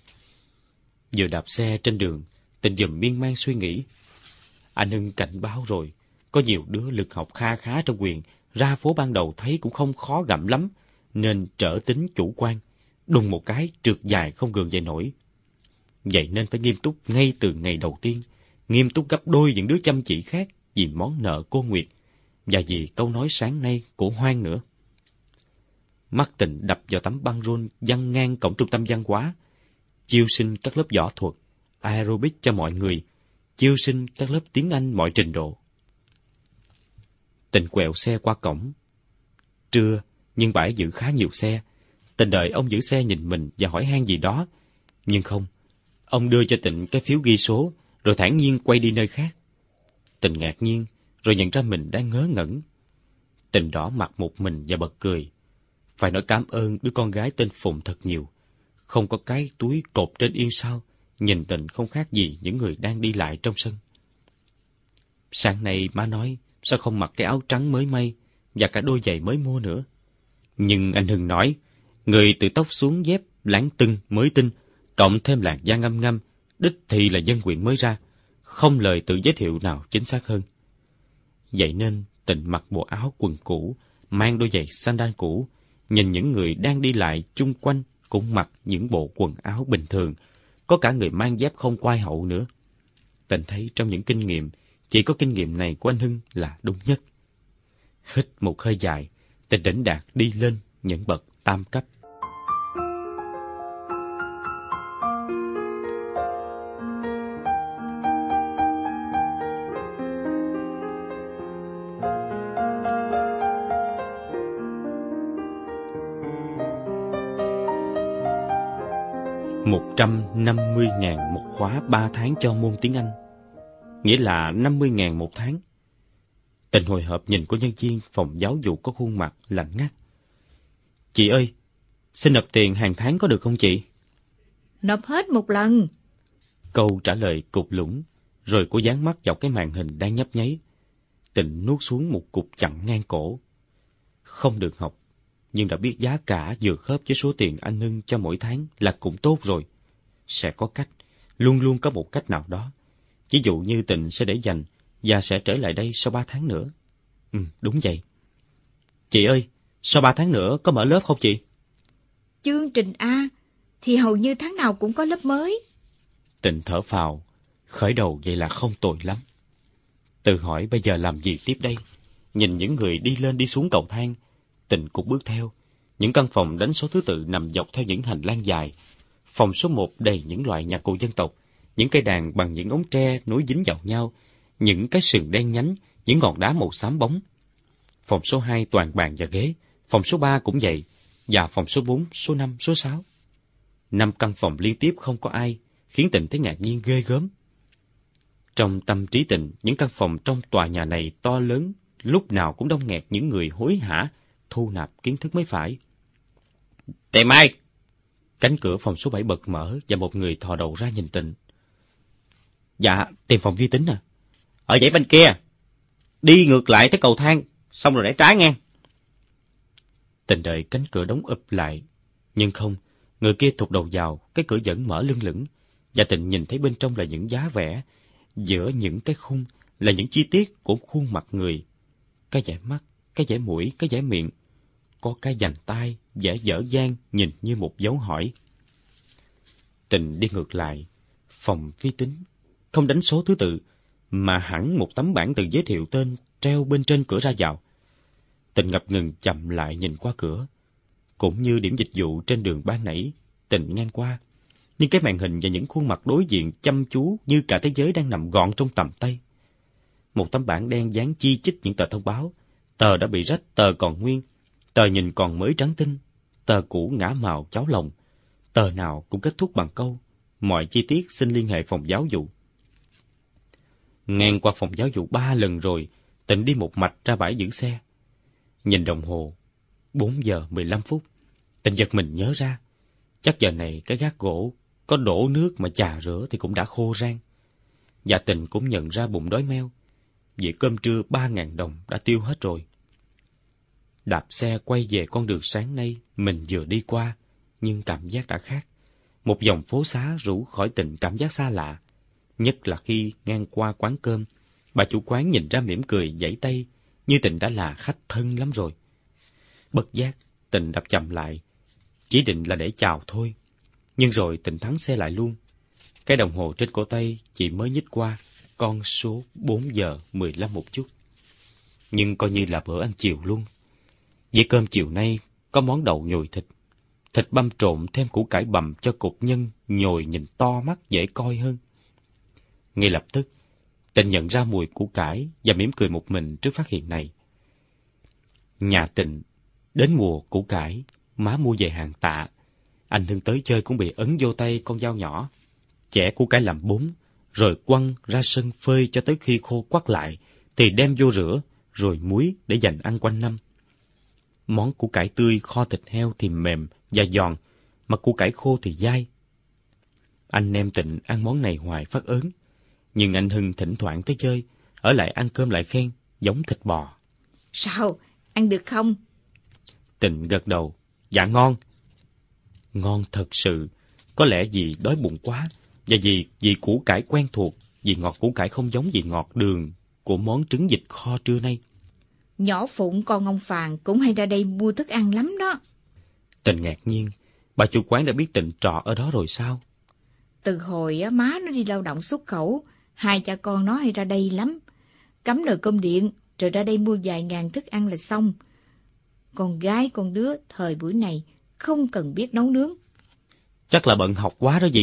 Vừa đạp xe trên đường, Tịnh dùm miên man suy nghĩ. Anh Hưng cảnh báo rồi, có nhiều đứa lực học kha khá trong huyện, ra phố ban đầu thấy cũng không khó gặm lắm, nên trở tính chủ quan, đùng một cái trượt dài không gượng dậy nổi. Vậy nên phải nghiêm túc ngay từ ngày đầu tiên, nghiêm túc gấp đôi những đứa chăm chỉ khác vì món nợ cô Nguyệt, và vì câu nói sáng nay của Hoang nữa. Mắt Tịnh đập vào tấm băng rôn giăng ngang cổng trung tâm văn hóa, chiêu sinh các lớp võ thuật, aerobic cho mọi người, chiêu sinh các lớp tiếng Anh mọi trình độ. Tịnh quẹo xe qua cổng. Trưa, nhưng bãi giữ khá nhiều xe. Tịnh đợi ông giữ xe nhìn mình và hỏi han gì đó. Nhưng không, ông đưa cho Tịnh cái phiếu ghi số, rồi thản nhiên quay đi nơi khác. Tịnh ngạc nhiên, rồi nhận ra mình đang ngớ ngẩn. Tịnh đỏ mặt một mình và bật cười. Phải nói cảm ơn đứa con gái tên Phụng thật nhiều. Không có cái túi cột trên yên sau, nhìn Tịnh không khác gì những người đang đi lại trong sân. Sáng nay má nói, sao không mặc cái áo trắng mới may và cả đôi giày mới mua nữa. Nhưng anh Hưng nói, người từ tóc xuống dép láng tưng mới tinh, cộng thêm làn da ngâm ngâm, đích thị là dân huyện mới ra, không lời tự giới thiệu nào chính xác hơn. Vậy nên Tịnh mặc bộ áo quần cũ, mang đôi giày sandal cũ, nhìn những người đang đi lại chung quanh cũng mặc những bộ quần áo bình thường, có cả người mang dép không quai hậu nữa. Tịnh thấy trong những kinh nghiệm, chỉ có kinh nghiệm này của anh Hưng là đúng nhất. Hít một hơi dài, Tịnh đỉnh đạt đi lên những bậc tam cấp. Một trăm năm mươi ngàn một khóa ba tháng cho môn tiếng Anh, nghĩa là năm mươi ngàn một tháng. Tịnh hồi hộp nhìn cô nhân viên phòng giáo dục có khuôn mặt lạnh ngắt. Chị ơi, xin nộp tiền hàng tháng có được không chị? Nộp hết một lần. Câu trả lời cục lũng, rồi cô dán mắt vào cái màn hình đang nhấp nháy. Tịnh nuốt xuống một cục chặn ngang cổ. Không được học, nhưng đã biết giá cả vừa khớp với số tiền anh Hưng cho mỗi tháng là cũng tốt rồi. Sẽ có cách, luôn luôn có một cách nào đó. Ví dụ như Tịnh sẽ để dành và sẽ trở lại đây sau ba tháng nữa. Ừ, đúng vậy. Chị ơi, sau ba tháng nữa có mở lớp không chị? Chương trình A thì hầu như tháng nào cũng có lớp mới. Tịnh thở phào, khởi đầu vậy là không tồi lắm. Tự hỏi bây giờ làm gì tiếp đây? Nhìn những người đi lên đi xuống cầu thang, Tịnh cũng bước theo. Những căn phòng đánh số thứ tự nằm dọc theo những hành lang dài. Phòng số một đầy những loại nhạc cụ dân tộc, những cây đàn bằng những ống tre nối dính vào nhau, những cái sừng đen nhánh, những ngọn đá màu xám bóng. Phòng số hai toàn bàn và ghế, phòng số ba cũng vậy, và phòng số bốn, số năm, số sáu. Năm căn phòng liên tiếp không có ai, khiến Tịnh thấy ngạc nhiên ghê gớm. Trong tâm trí Tịnh, những căn phòng trong tòa nhà này to lớn, lúc nào cũng đông nghẹt những người hối hả, thu nạp kiến thức mới phải. Tìm ai? Cánh cửa phòng số bảy bật mở và một người thò đầu ra nhìn Tịnh. Dạ, tìm phòng vi tính à? Ở dãy bên kia. Đi ngược lại tới cầu thang, xong rồi rẽ trái ngang. Tịnh đợi cánh cửa đóng ụp lại. Nhưng không, người kia thụt đầu vào, cái cửa vẫn mở lưng lửng, và Tịnh nhìn thấy bên trong là những giá vẽ. Giữa những cái khung là những chi tiết của khuôn mặt người. Cái dẻ mắt, cái dẻ mũi, cái dẻ miệng. Có cái vành tai, vẻ dở dang, nhìn như một dấu hỏi. Tịnh đi ngược lại. Phòng vi tính. Không đánh số thứ tự, mà hẳn một tấm bảng từ giới thiệu tên treo bên trên cửa ra vào. Tịnh ngập ngừng chậm lại nhìn qua cửa. Cũng như điểm dịch vụ trên đường ban nãy, Tịnh ngang qua. Nhưng cái màn hình và những khuôn mặt đối diện chăm chú như cả thế giới đang nằm gọn trong tầm tay. Một tấm bảng đen dán chi chít những tờ thông báo. Tờ đã bị rách, tờ còn nguyên. Tờ nhìn còn mới trắng tinh. Tờ cũ ngả màu cháo lòng. Tờ nào cũng kết thúc bằng câu: mọi chi tiết xin liên hệ phòng giáo dục. Ngang qua phòng giáo dục ba lần rồi, Tịnh đi một mạch ra bãi giữ xe. Nhìn đồng hồ, bốn giờ mười lăm phút. Tịnh giật mình nhớ ra, chắc giờ này cái gác gỗ có đổ nước mà chà rửa thì cũng đã khô rang. Và Tịnh cũng nhận ra bụng đói meo, vì cơm trưa ba ngàn đồng đã tiêu hết rồi. Đạp xe quay về con đường sáng nay mình vừa đi qua, nhưng cảm giác đã khác. Một vòng phố xá rủ khỏi Tịnh cảm giác xa lạ. Nhất là khi ngang qua quán cơm, bà chủ quán nhìn ra mỉm cười vẫy tay, như Tịnh đã là khách thân lắm rồi. Bất giác, Tịnh đập chậm lại, chỉ định là để chào thôi. Nhưng rồi Tịnh thắng xe lại luôn. Cái đồng hồ trên cổ tay chỉ mới nhích qua con số bốn giờ mười lăm một chút. Nhưng coi như là bữa ăn chiều luôn. Dĩa cơm chiều nay có món đậu nhồi thịt. Thịt băm trộn thêm củ cải bằm cho cục nhân nhồi nhìn to mắt dễ coi hơn. Ngay lập tức, Tịnh nhận ra mùi củ cải và mỉm cười một mình trước phát hiện này. Nhà Tịnh, đến mùa củ cải, má mua về hàng tạ. Anh Hưng tới chơi cũng bị ấn vô tay con dao nhỏ. Chẻ củ cải làm bún, rồi quăng ra sân phơi cho tới khi khô quắt lại, thì đem vô rửa, rồi muối để dành ăn quanh năm. Món củ cải tươi kho thịt heo thì mềm và giòn, mà củ cải khô thì dai. Anh em Tịnh ăn món này hoài phát ớn, nhưng anh Hưng thỉnh thoảng tới chơi, ở lại ăn cơm lại khen, giống thịt bò. Sao, ăn được không? Tịnh gật đầu, dạ ngon. Ngon thật sự, có lẽ vì đói bụng quá, và vì vị củ cải quen thuộc, vì ngọt củ cải không giống vị ngọt đường của món trứng vịt kho trưa nay. Nhỏ Phụng con ông Phàn cũng hay ra đây mua thức ăn lắm đó. Tịnh ngạc nhiên, bà chủ quán đã biết Tịnh trọ ở đó rồi sao? Từ hồi á, má nó đi lao động xuất khẩu, hai cha con nó hay ra đây lắm. Cắm nồi cơm điện, rồi ra đây mua vài ngàn thức ăn là xong. Con gái con đứa thời buổi này không cần biết nấu nướng. Chắc là bận học quá đó gì?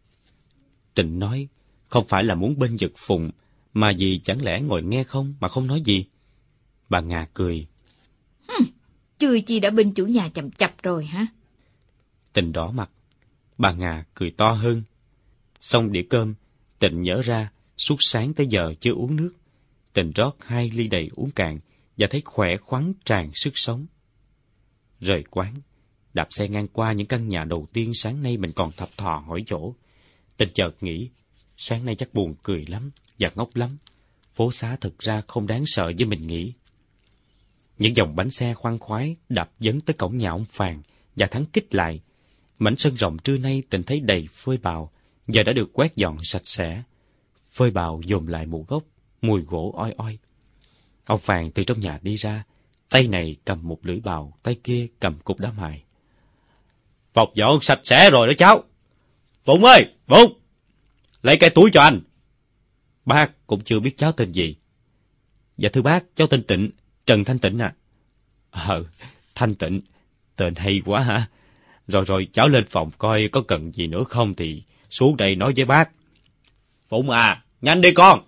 Tịnh nói, không phải là muốn bênh vực Phụng, mà vì chẳng lẽ ngồi nghe không mà không nói gì. Bà Nga cười. Hừm, chưa chi đã bên chủ nhà chầm chập rồi hả? Tịnh đỏ mặt. Bà Nga cười to hơn. Xong đĩa cơm, Tịnh nhớ ra suốt sáng tới giờ chưa uống nước. Tịnh rót hai ly đầy uống cạn và thấy khỏe khoắn tràn sức sống. Rời quán, đạp xe ngang qua những căn nhà đầu tiên sáng nay mình còn thập thò hỏi chỗ. Tịnh chợt nghĩ, sáng nay chắc buồn cười lắm và ngốc lắm. Phố xá thực ra không đáng sợ như mình nghĩ. Những dòng bánh xe khoan khoái đạp dấn tới cổng nhà ông Phàn và Thắng kích lại. Mảnh sân rộng trưa nay Tịnh thấy đầy phơi bào, giờ đã được quét dọn sạch sẽ. Phơi bào dồn lại một gốc, mùi gỗ oi oi. Ông Phàn từ trong nhà đi ra, tay này cầm một lưỡi bào, tay kia cầm cục đá mài. Phòng dọn sạch sẽ rồi đó cháu. Phụng ơi, Phụng, lấy cái túi cho anh. Bác cũng chưa biết cháu tên gì. Dạ thưa bác, cháu tên Tịnh, Trần Thanh Tịnh à. Ờ, Thanh Tịnh, tên hay quá hả? Rồi rồi cháu lên phòng coi có cần gì nữa không thì xuống đây nói với bác. Phụng à, nhanh đi con.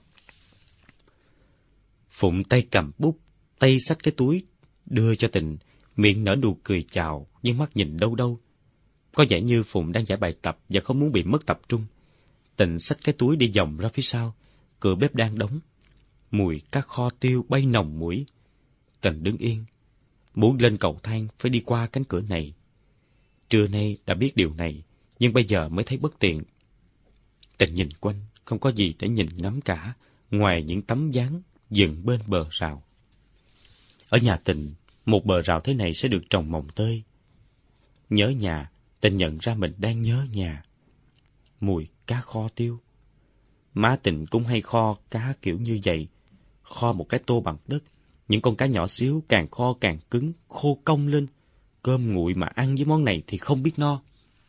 Phụng tay cầm bút, tay xách cái túi, đưa cho Tịnh, miệng nở nụ cười chào, nhưng mắt nhìn đâu đâu. Có vẻ như Phụng đang giải bài tập và không muốn bị mất tập trung. Tịnh xách cái túi đi vòng ra phía sau, cửa bếp đang đóng. Mùi cá kho tiêu bay nồng mũi. Tịnh đứng yên, muốn lên cầu thang phải đi qua cánh cửa này. Trưa nay đã biết điều này, nhưng bây giờ mới thấy bất tiện. Tịnh nhìn quanh, không có gì để nhìn ngắm cả, ngoài những tấm ván dựng bên bờ rào. Ở nhà Tịnh, một bờ rào thế này sẽ được trồng mồng tơi. Nhớ nhà, Tịnh nhận ra mình đang nhớ nhà. Mùi cá kho tiêu. Má Tịnh cũng hay kho cá kiểu như vậy. Kho một cái tô bằng đất, những con cá nhỏ xíu càng kho càng cứng, khô cong lên. Cơm nguội mà ăn với món này thì không biết no.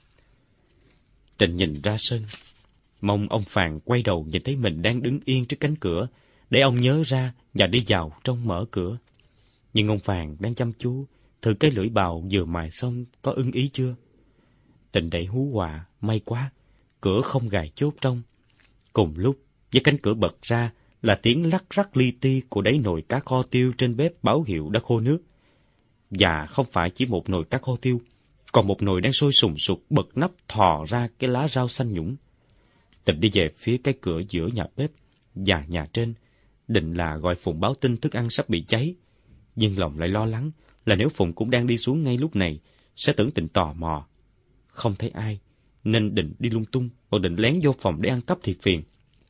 Tịnh nhìn ra sân, mong ông Phàn quay đầu nhìn thấy mình đang đứng yên trước cánh cửa, để ông nhớ ra và đi vào trong mở cửa. Nhưng ông Phàn đang chăm chú thử cái lưỡi bào vừa mài xong có ưng ý chưa. Tịnh đẩy hú họa, may quá, cửa không gài chốt trong. Cùng lúc với cánh cửa bật ra là tiếng lắc rắc li ti của đáy nồi cá kho tiêu trên bếp báo hiệu đã khô nước. Và không phải chỉ một nồi cá kho tiêu, còn một nồi đang sôi sùng sục bật nắp thò ra cái lá rau xanh nhũng. Tịnh đi về phía cái cửa giữa nhà bếp và nhà trên, định là gọi Phụng báo tin thức ăn sắp bị cháy. Nhưng lòng lại lo lắng là nếu Phụng cũng đang đi xuống ngay lúc này, sẽ tưởng Tịnh tò mò. Không thấy ai, nên định đi lung tung, còn định lén vô phòng để ăn cắp thì phiền.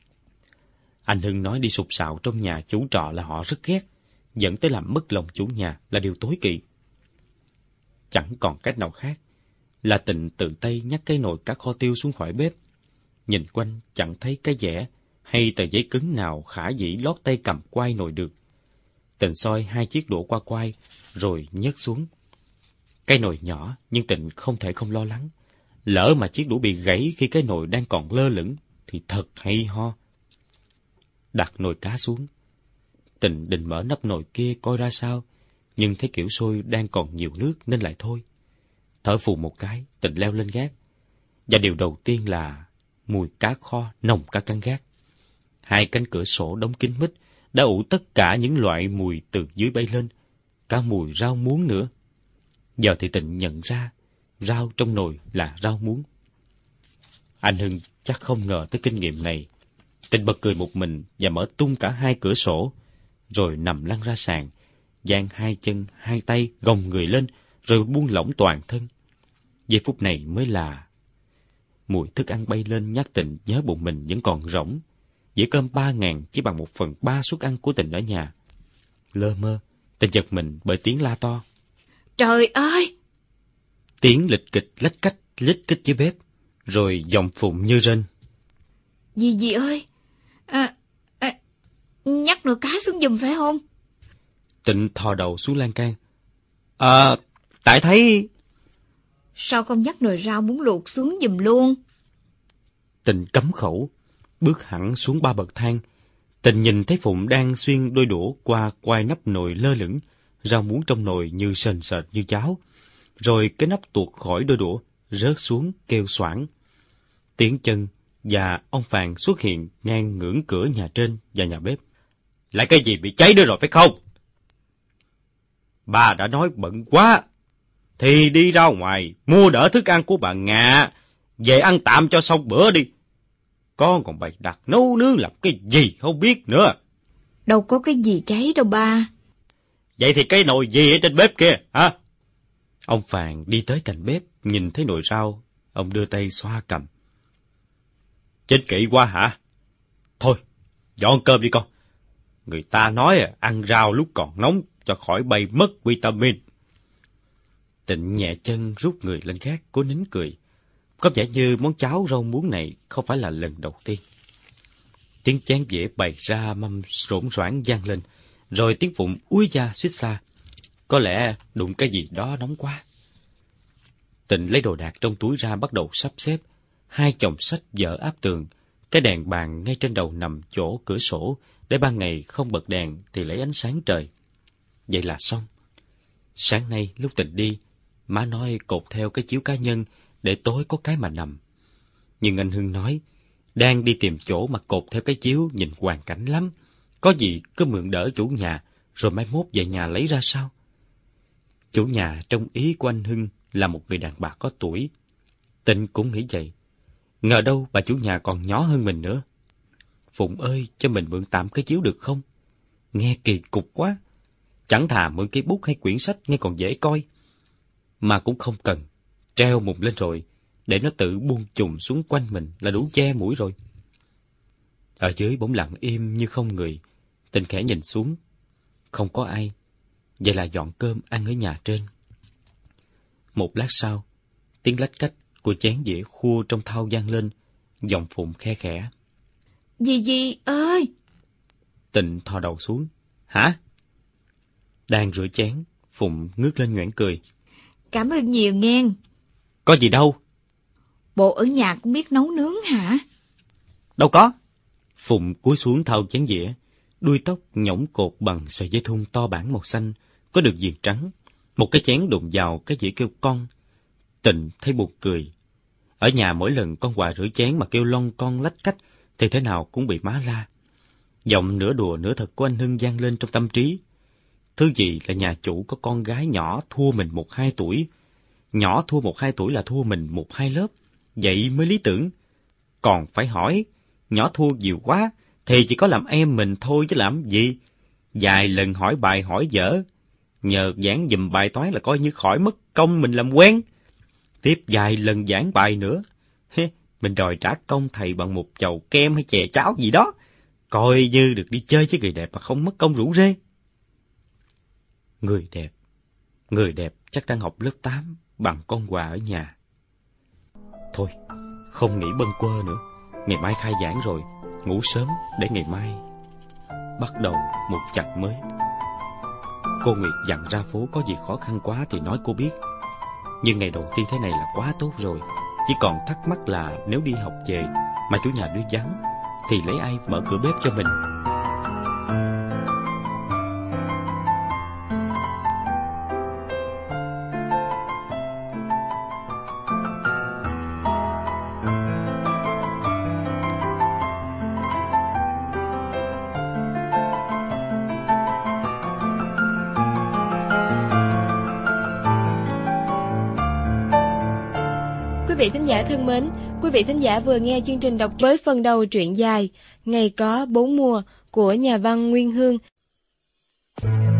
Anh Hưng nói đi sục sạo trong nhà chủ trọ là họ rất ghét, dẫn tới làm mất lòng chủ nhà là điều tối kỵ. Chẳng còn cách nào khác là Tịnh tự tay nhắc cái nồi cá kho tiêu xuống khỏi bếp. Nhìn quanh chẳng thấy cái dẻ hay tờ giấy cứng nào khả dĩ lót tay cầm quai nồi được. Tịnh soi hai chiếc đũa qua quai rồi nhấc xuống. Cái nồi nhỏ nhưng Tịnh không thể không lo lắng. Lỡ mà chiếc đũa bị gãy khi cái nồi đang còn lơ lửng thì thật hay ho. Đặt nồi cá xuống, Tịnh định mở nắp nồi kia coi ra sao, nhưng thấy kiểu sôi đang còn nhiều nước nên lại thôi. Thở phù một cái, Tịnh leo lên gác. Và điều đầu tiên là mùi cá kho nồng cả căn gác. Hai cánh cửa sổ đóng kín mít đã ủ tất cả những loại mùi từ dưới bay lên, cả mùi rau muống nữa. Giờ thì Tịnh nhận ra rau trong nồi là rau muống. Anh Hưng chắc không ngờ tới kinh nghiệm này. Tịnh bật cười một mình và mở tung cả hai cửa sổ, rồi nằm lăn ra sàn, dang hai chân hai tay gồng người lên, rồi buông lỏng toàn thân. Giây phút này mới là mùi thức ăn bay lên nhắc Tịnh nhớ bụng mình vẫn còn rỗng. Dĩa cơm ba ngàn chỉ bằng một phần ba suất ăn của Tịnh ở nhà. Lơ mơ, Tịnh giật mình bởi tiếng la to. Trời ơi! Tiếng lịch kịch lách cách lít kích dưới bếp, rồi giọng Phụng như rên. Dì dì ơi! À, à, nhắc nồi cá xuống giùm phải không? Tịnh thò đầu xuống lan can. À, tại thấy... Sao không nhắc nồi rau muống luộc xuống giùm luôn? Tịnh cấm khẩu, bước hẳn xuống ba bậc thang. Tịnh nhìn thấy Phụng đang xuyên đôi đũa qua quai nắp nồi lơ lửng, rau muống trong nồi như sền sệt như cháo. Rồi cái nắp tuột khỏi đôi đũa, rớt xuống kêu xoảng. Tiếng chân và ông Phàn xuất hiện ngang ngưỡng cửa nhà trên và nhà bếp. Lại cái gì bị cháy nữa rồi phải không? Bà đã nói bận quá, thì đi ra ngoài mua đỡ thức ăn của bà Ngà, về ăn tạm cho xong bữa đi. Con còn bày đặt nấu nướng làm cái gì không biết nữa. Đâu có cái gì cháy đâu ba. Vậy thì cái nồi gì ở trên bếp kia hả? Ông Phàn đi tới cạnh bếp, nhìn thấy nồi rau, ông đưa tay xoa cằm. Chết kỹ quá hả? Thôi, dọn cơm đi con. Người ta nói ăn rau lúc còn nóng cho khỏi bay mất vitamin. Tịnh nhẹ chân rút người lên gác, cố nín cười. Có vẻ như món cháo rau muống này không phải là lần đầu tiên. Tiếng chén dĩa bày ra mâm rỗn roảng vang lên, rồi tiếng Phụng úi da suýt xa. Có lẽ đụng cái gì đó nóng quá. Tịnh lấy đồ đạc trong túi ra bắt đầu sắp xếp. Hai chồng sách dở áp tường, cái đèn bàn ngay trên đầu nằm chỗ cửa sổ, để ban ngày không bật đèn thì lấy ánh sáng trời. Vậy là xong. Sáng nay lúc Tịnh đi, má nói cột theo cái chiếu cá nhân để tối có cái mà nằm. Nhưng anh Hưng nói, đang đi tìm chỗ mà cột theo cái chiếu nhìn hoàn cảnh lắm. Có gì cứ mượn đỡ chủ nhà, rồi mai mốt về nhà lấy ra sao? Chủ nhà trong ý của anh Hưng là một người đàn bà có tuổi. Tịnh cũng nghĩ vậy. Ngờ đâu bà chủ nhà còn nhỏ hơn mình nữa. Phụng ơi, cho mình mượn tạm cái chiếu được không? Nghe kỳ cục quá. Chẳng thà mượn cái bút hay quyển sách nghe còn dễ coi. Mà cũng không cần. Treo mùng lên rồi, để nó tự buông chùm xuống quanh mình là đủ che mũi rồi. Ở dưới bỗng lặng im như không người. Tịnh khẽ nhìn xuống. Không có ai. Vậy là dọn cơm ăn ở nhà trên. Một lát sau, tiếng lách cách của chén dĩa khua trong thau vang lên, giọng Phụng khe khẽ. Dì dì ơi! Tịnh thò đầu xuống. Hả? Đang rửa chén, Phụng ngước lên nhoẻn cười. Cảm ơn nhiều nghe. Có gì đâu. Bộ ở nhà cũng biết nấu nướng hả? Đâu có. Phụng cúi xuống thau chén dĩa, đuôi tóc nhõng cột bằng sợi dây thun to bản màu xanh, có được viền trắng. Một cái chén đụng vào cái dĩa kêu con. Tịnh thấy buồn cười. Ở nhà mỗi lần con Hòa rửa chén mà kêu lon con lách cách thì thế nào cũng bị má la. Giọng nửa đùa nửa thật của anh Hưng vang lên trong tâm trí. Thứ gì là nhà chủ có con gái nhỏ thua mình một hai tuổi. Nhỏ thua một hai tuổi là thua mình một hai lớp. Vậy mới lý tưởng. Còn phải hỏi, nhỏ thua nhiều quá thì chỉ có làm em mình thôi chứ làm gì. Vài lần hỏi bài hỏi dở, nhờ giảng giùm bài toán là coi như khỏi mất công mình làm quen. Tiếp vài lần giảng bài nữa, mình đòi trả công thầy bằng một chầu kem hay chè cháo gì đó, coi như được đi chơi với người đẹp mà không mất công rủ rê. Người đẹp, người đẹp chắc đang học lớp tám bằng con Hòa ở nhà. Thôi, không nghĩ bâng quơ nữa, ngày mai khai giảng rồi, ngủ sớm để ngày mai bắt đầu một chặng mới. Cô Nguyệt dặn ra phố có gì khó khăn quá thì nói cô biết. Nhưng ngày đầu tiên thế này là quá tốt rồi. Chỉ còn thắc mắc là nếu đi học về mà chủ nhà đưa vắng thì lấy ai mở cửa bếp cho mình. vị thính giả thân mến, quý vị thính giả vừa nghe chương trình đọc với phần đầu truyện dài Ngày có bốn mùa của nhà văn Nguyên Hương.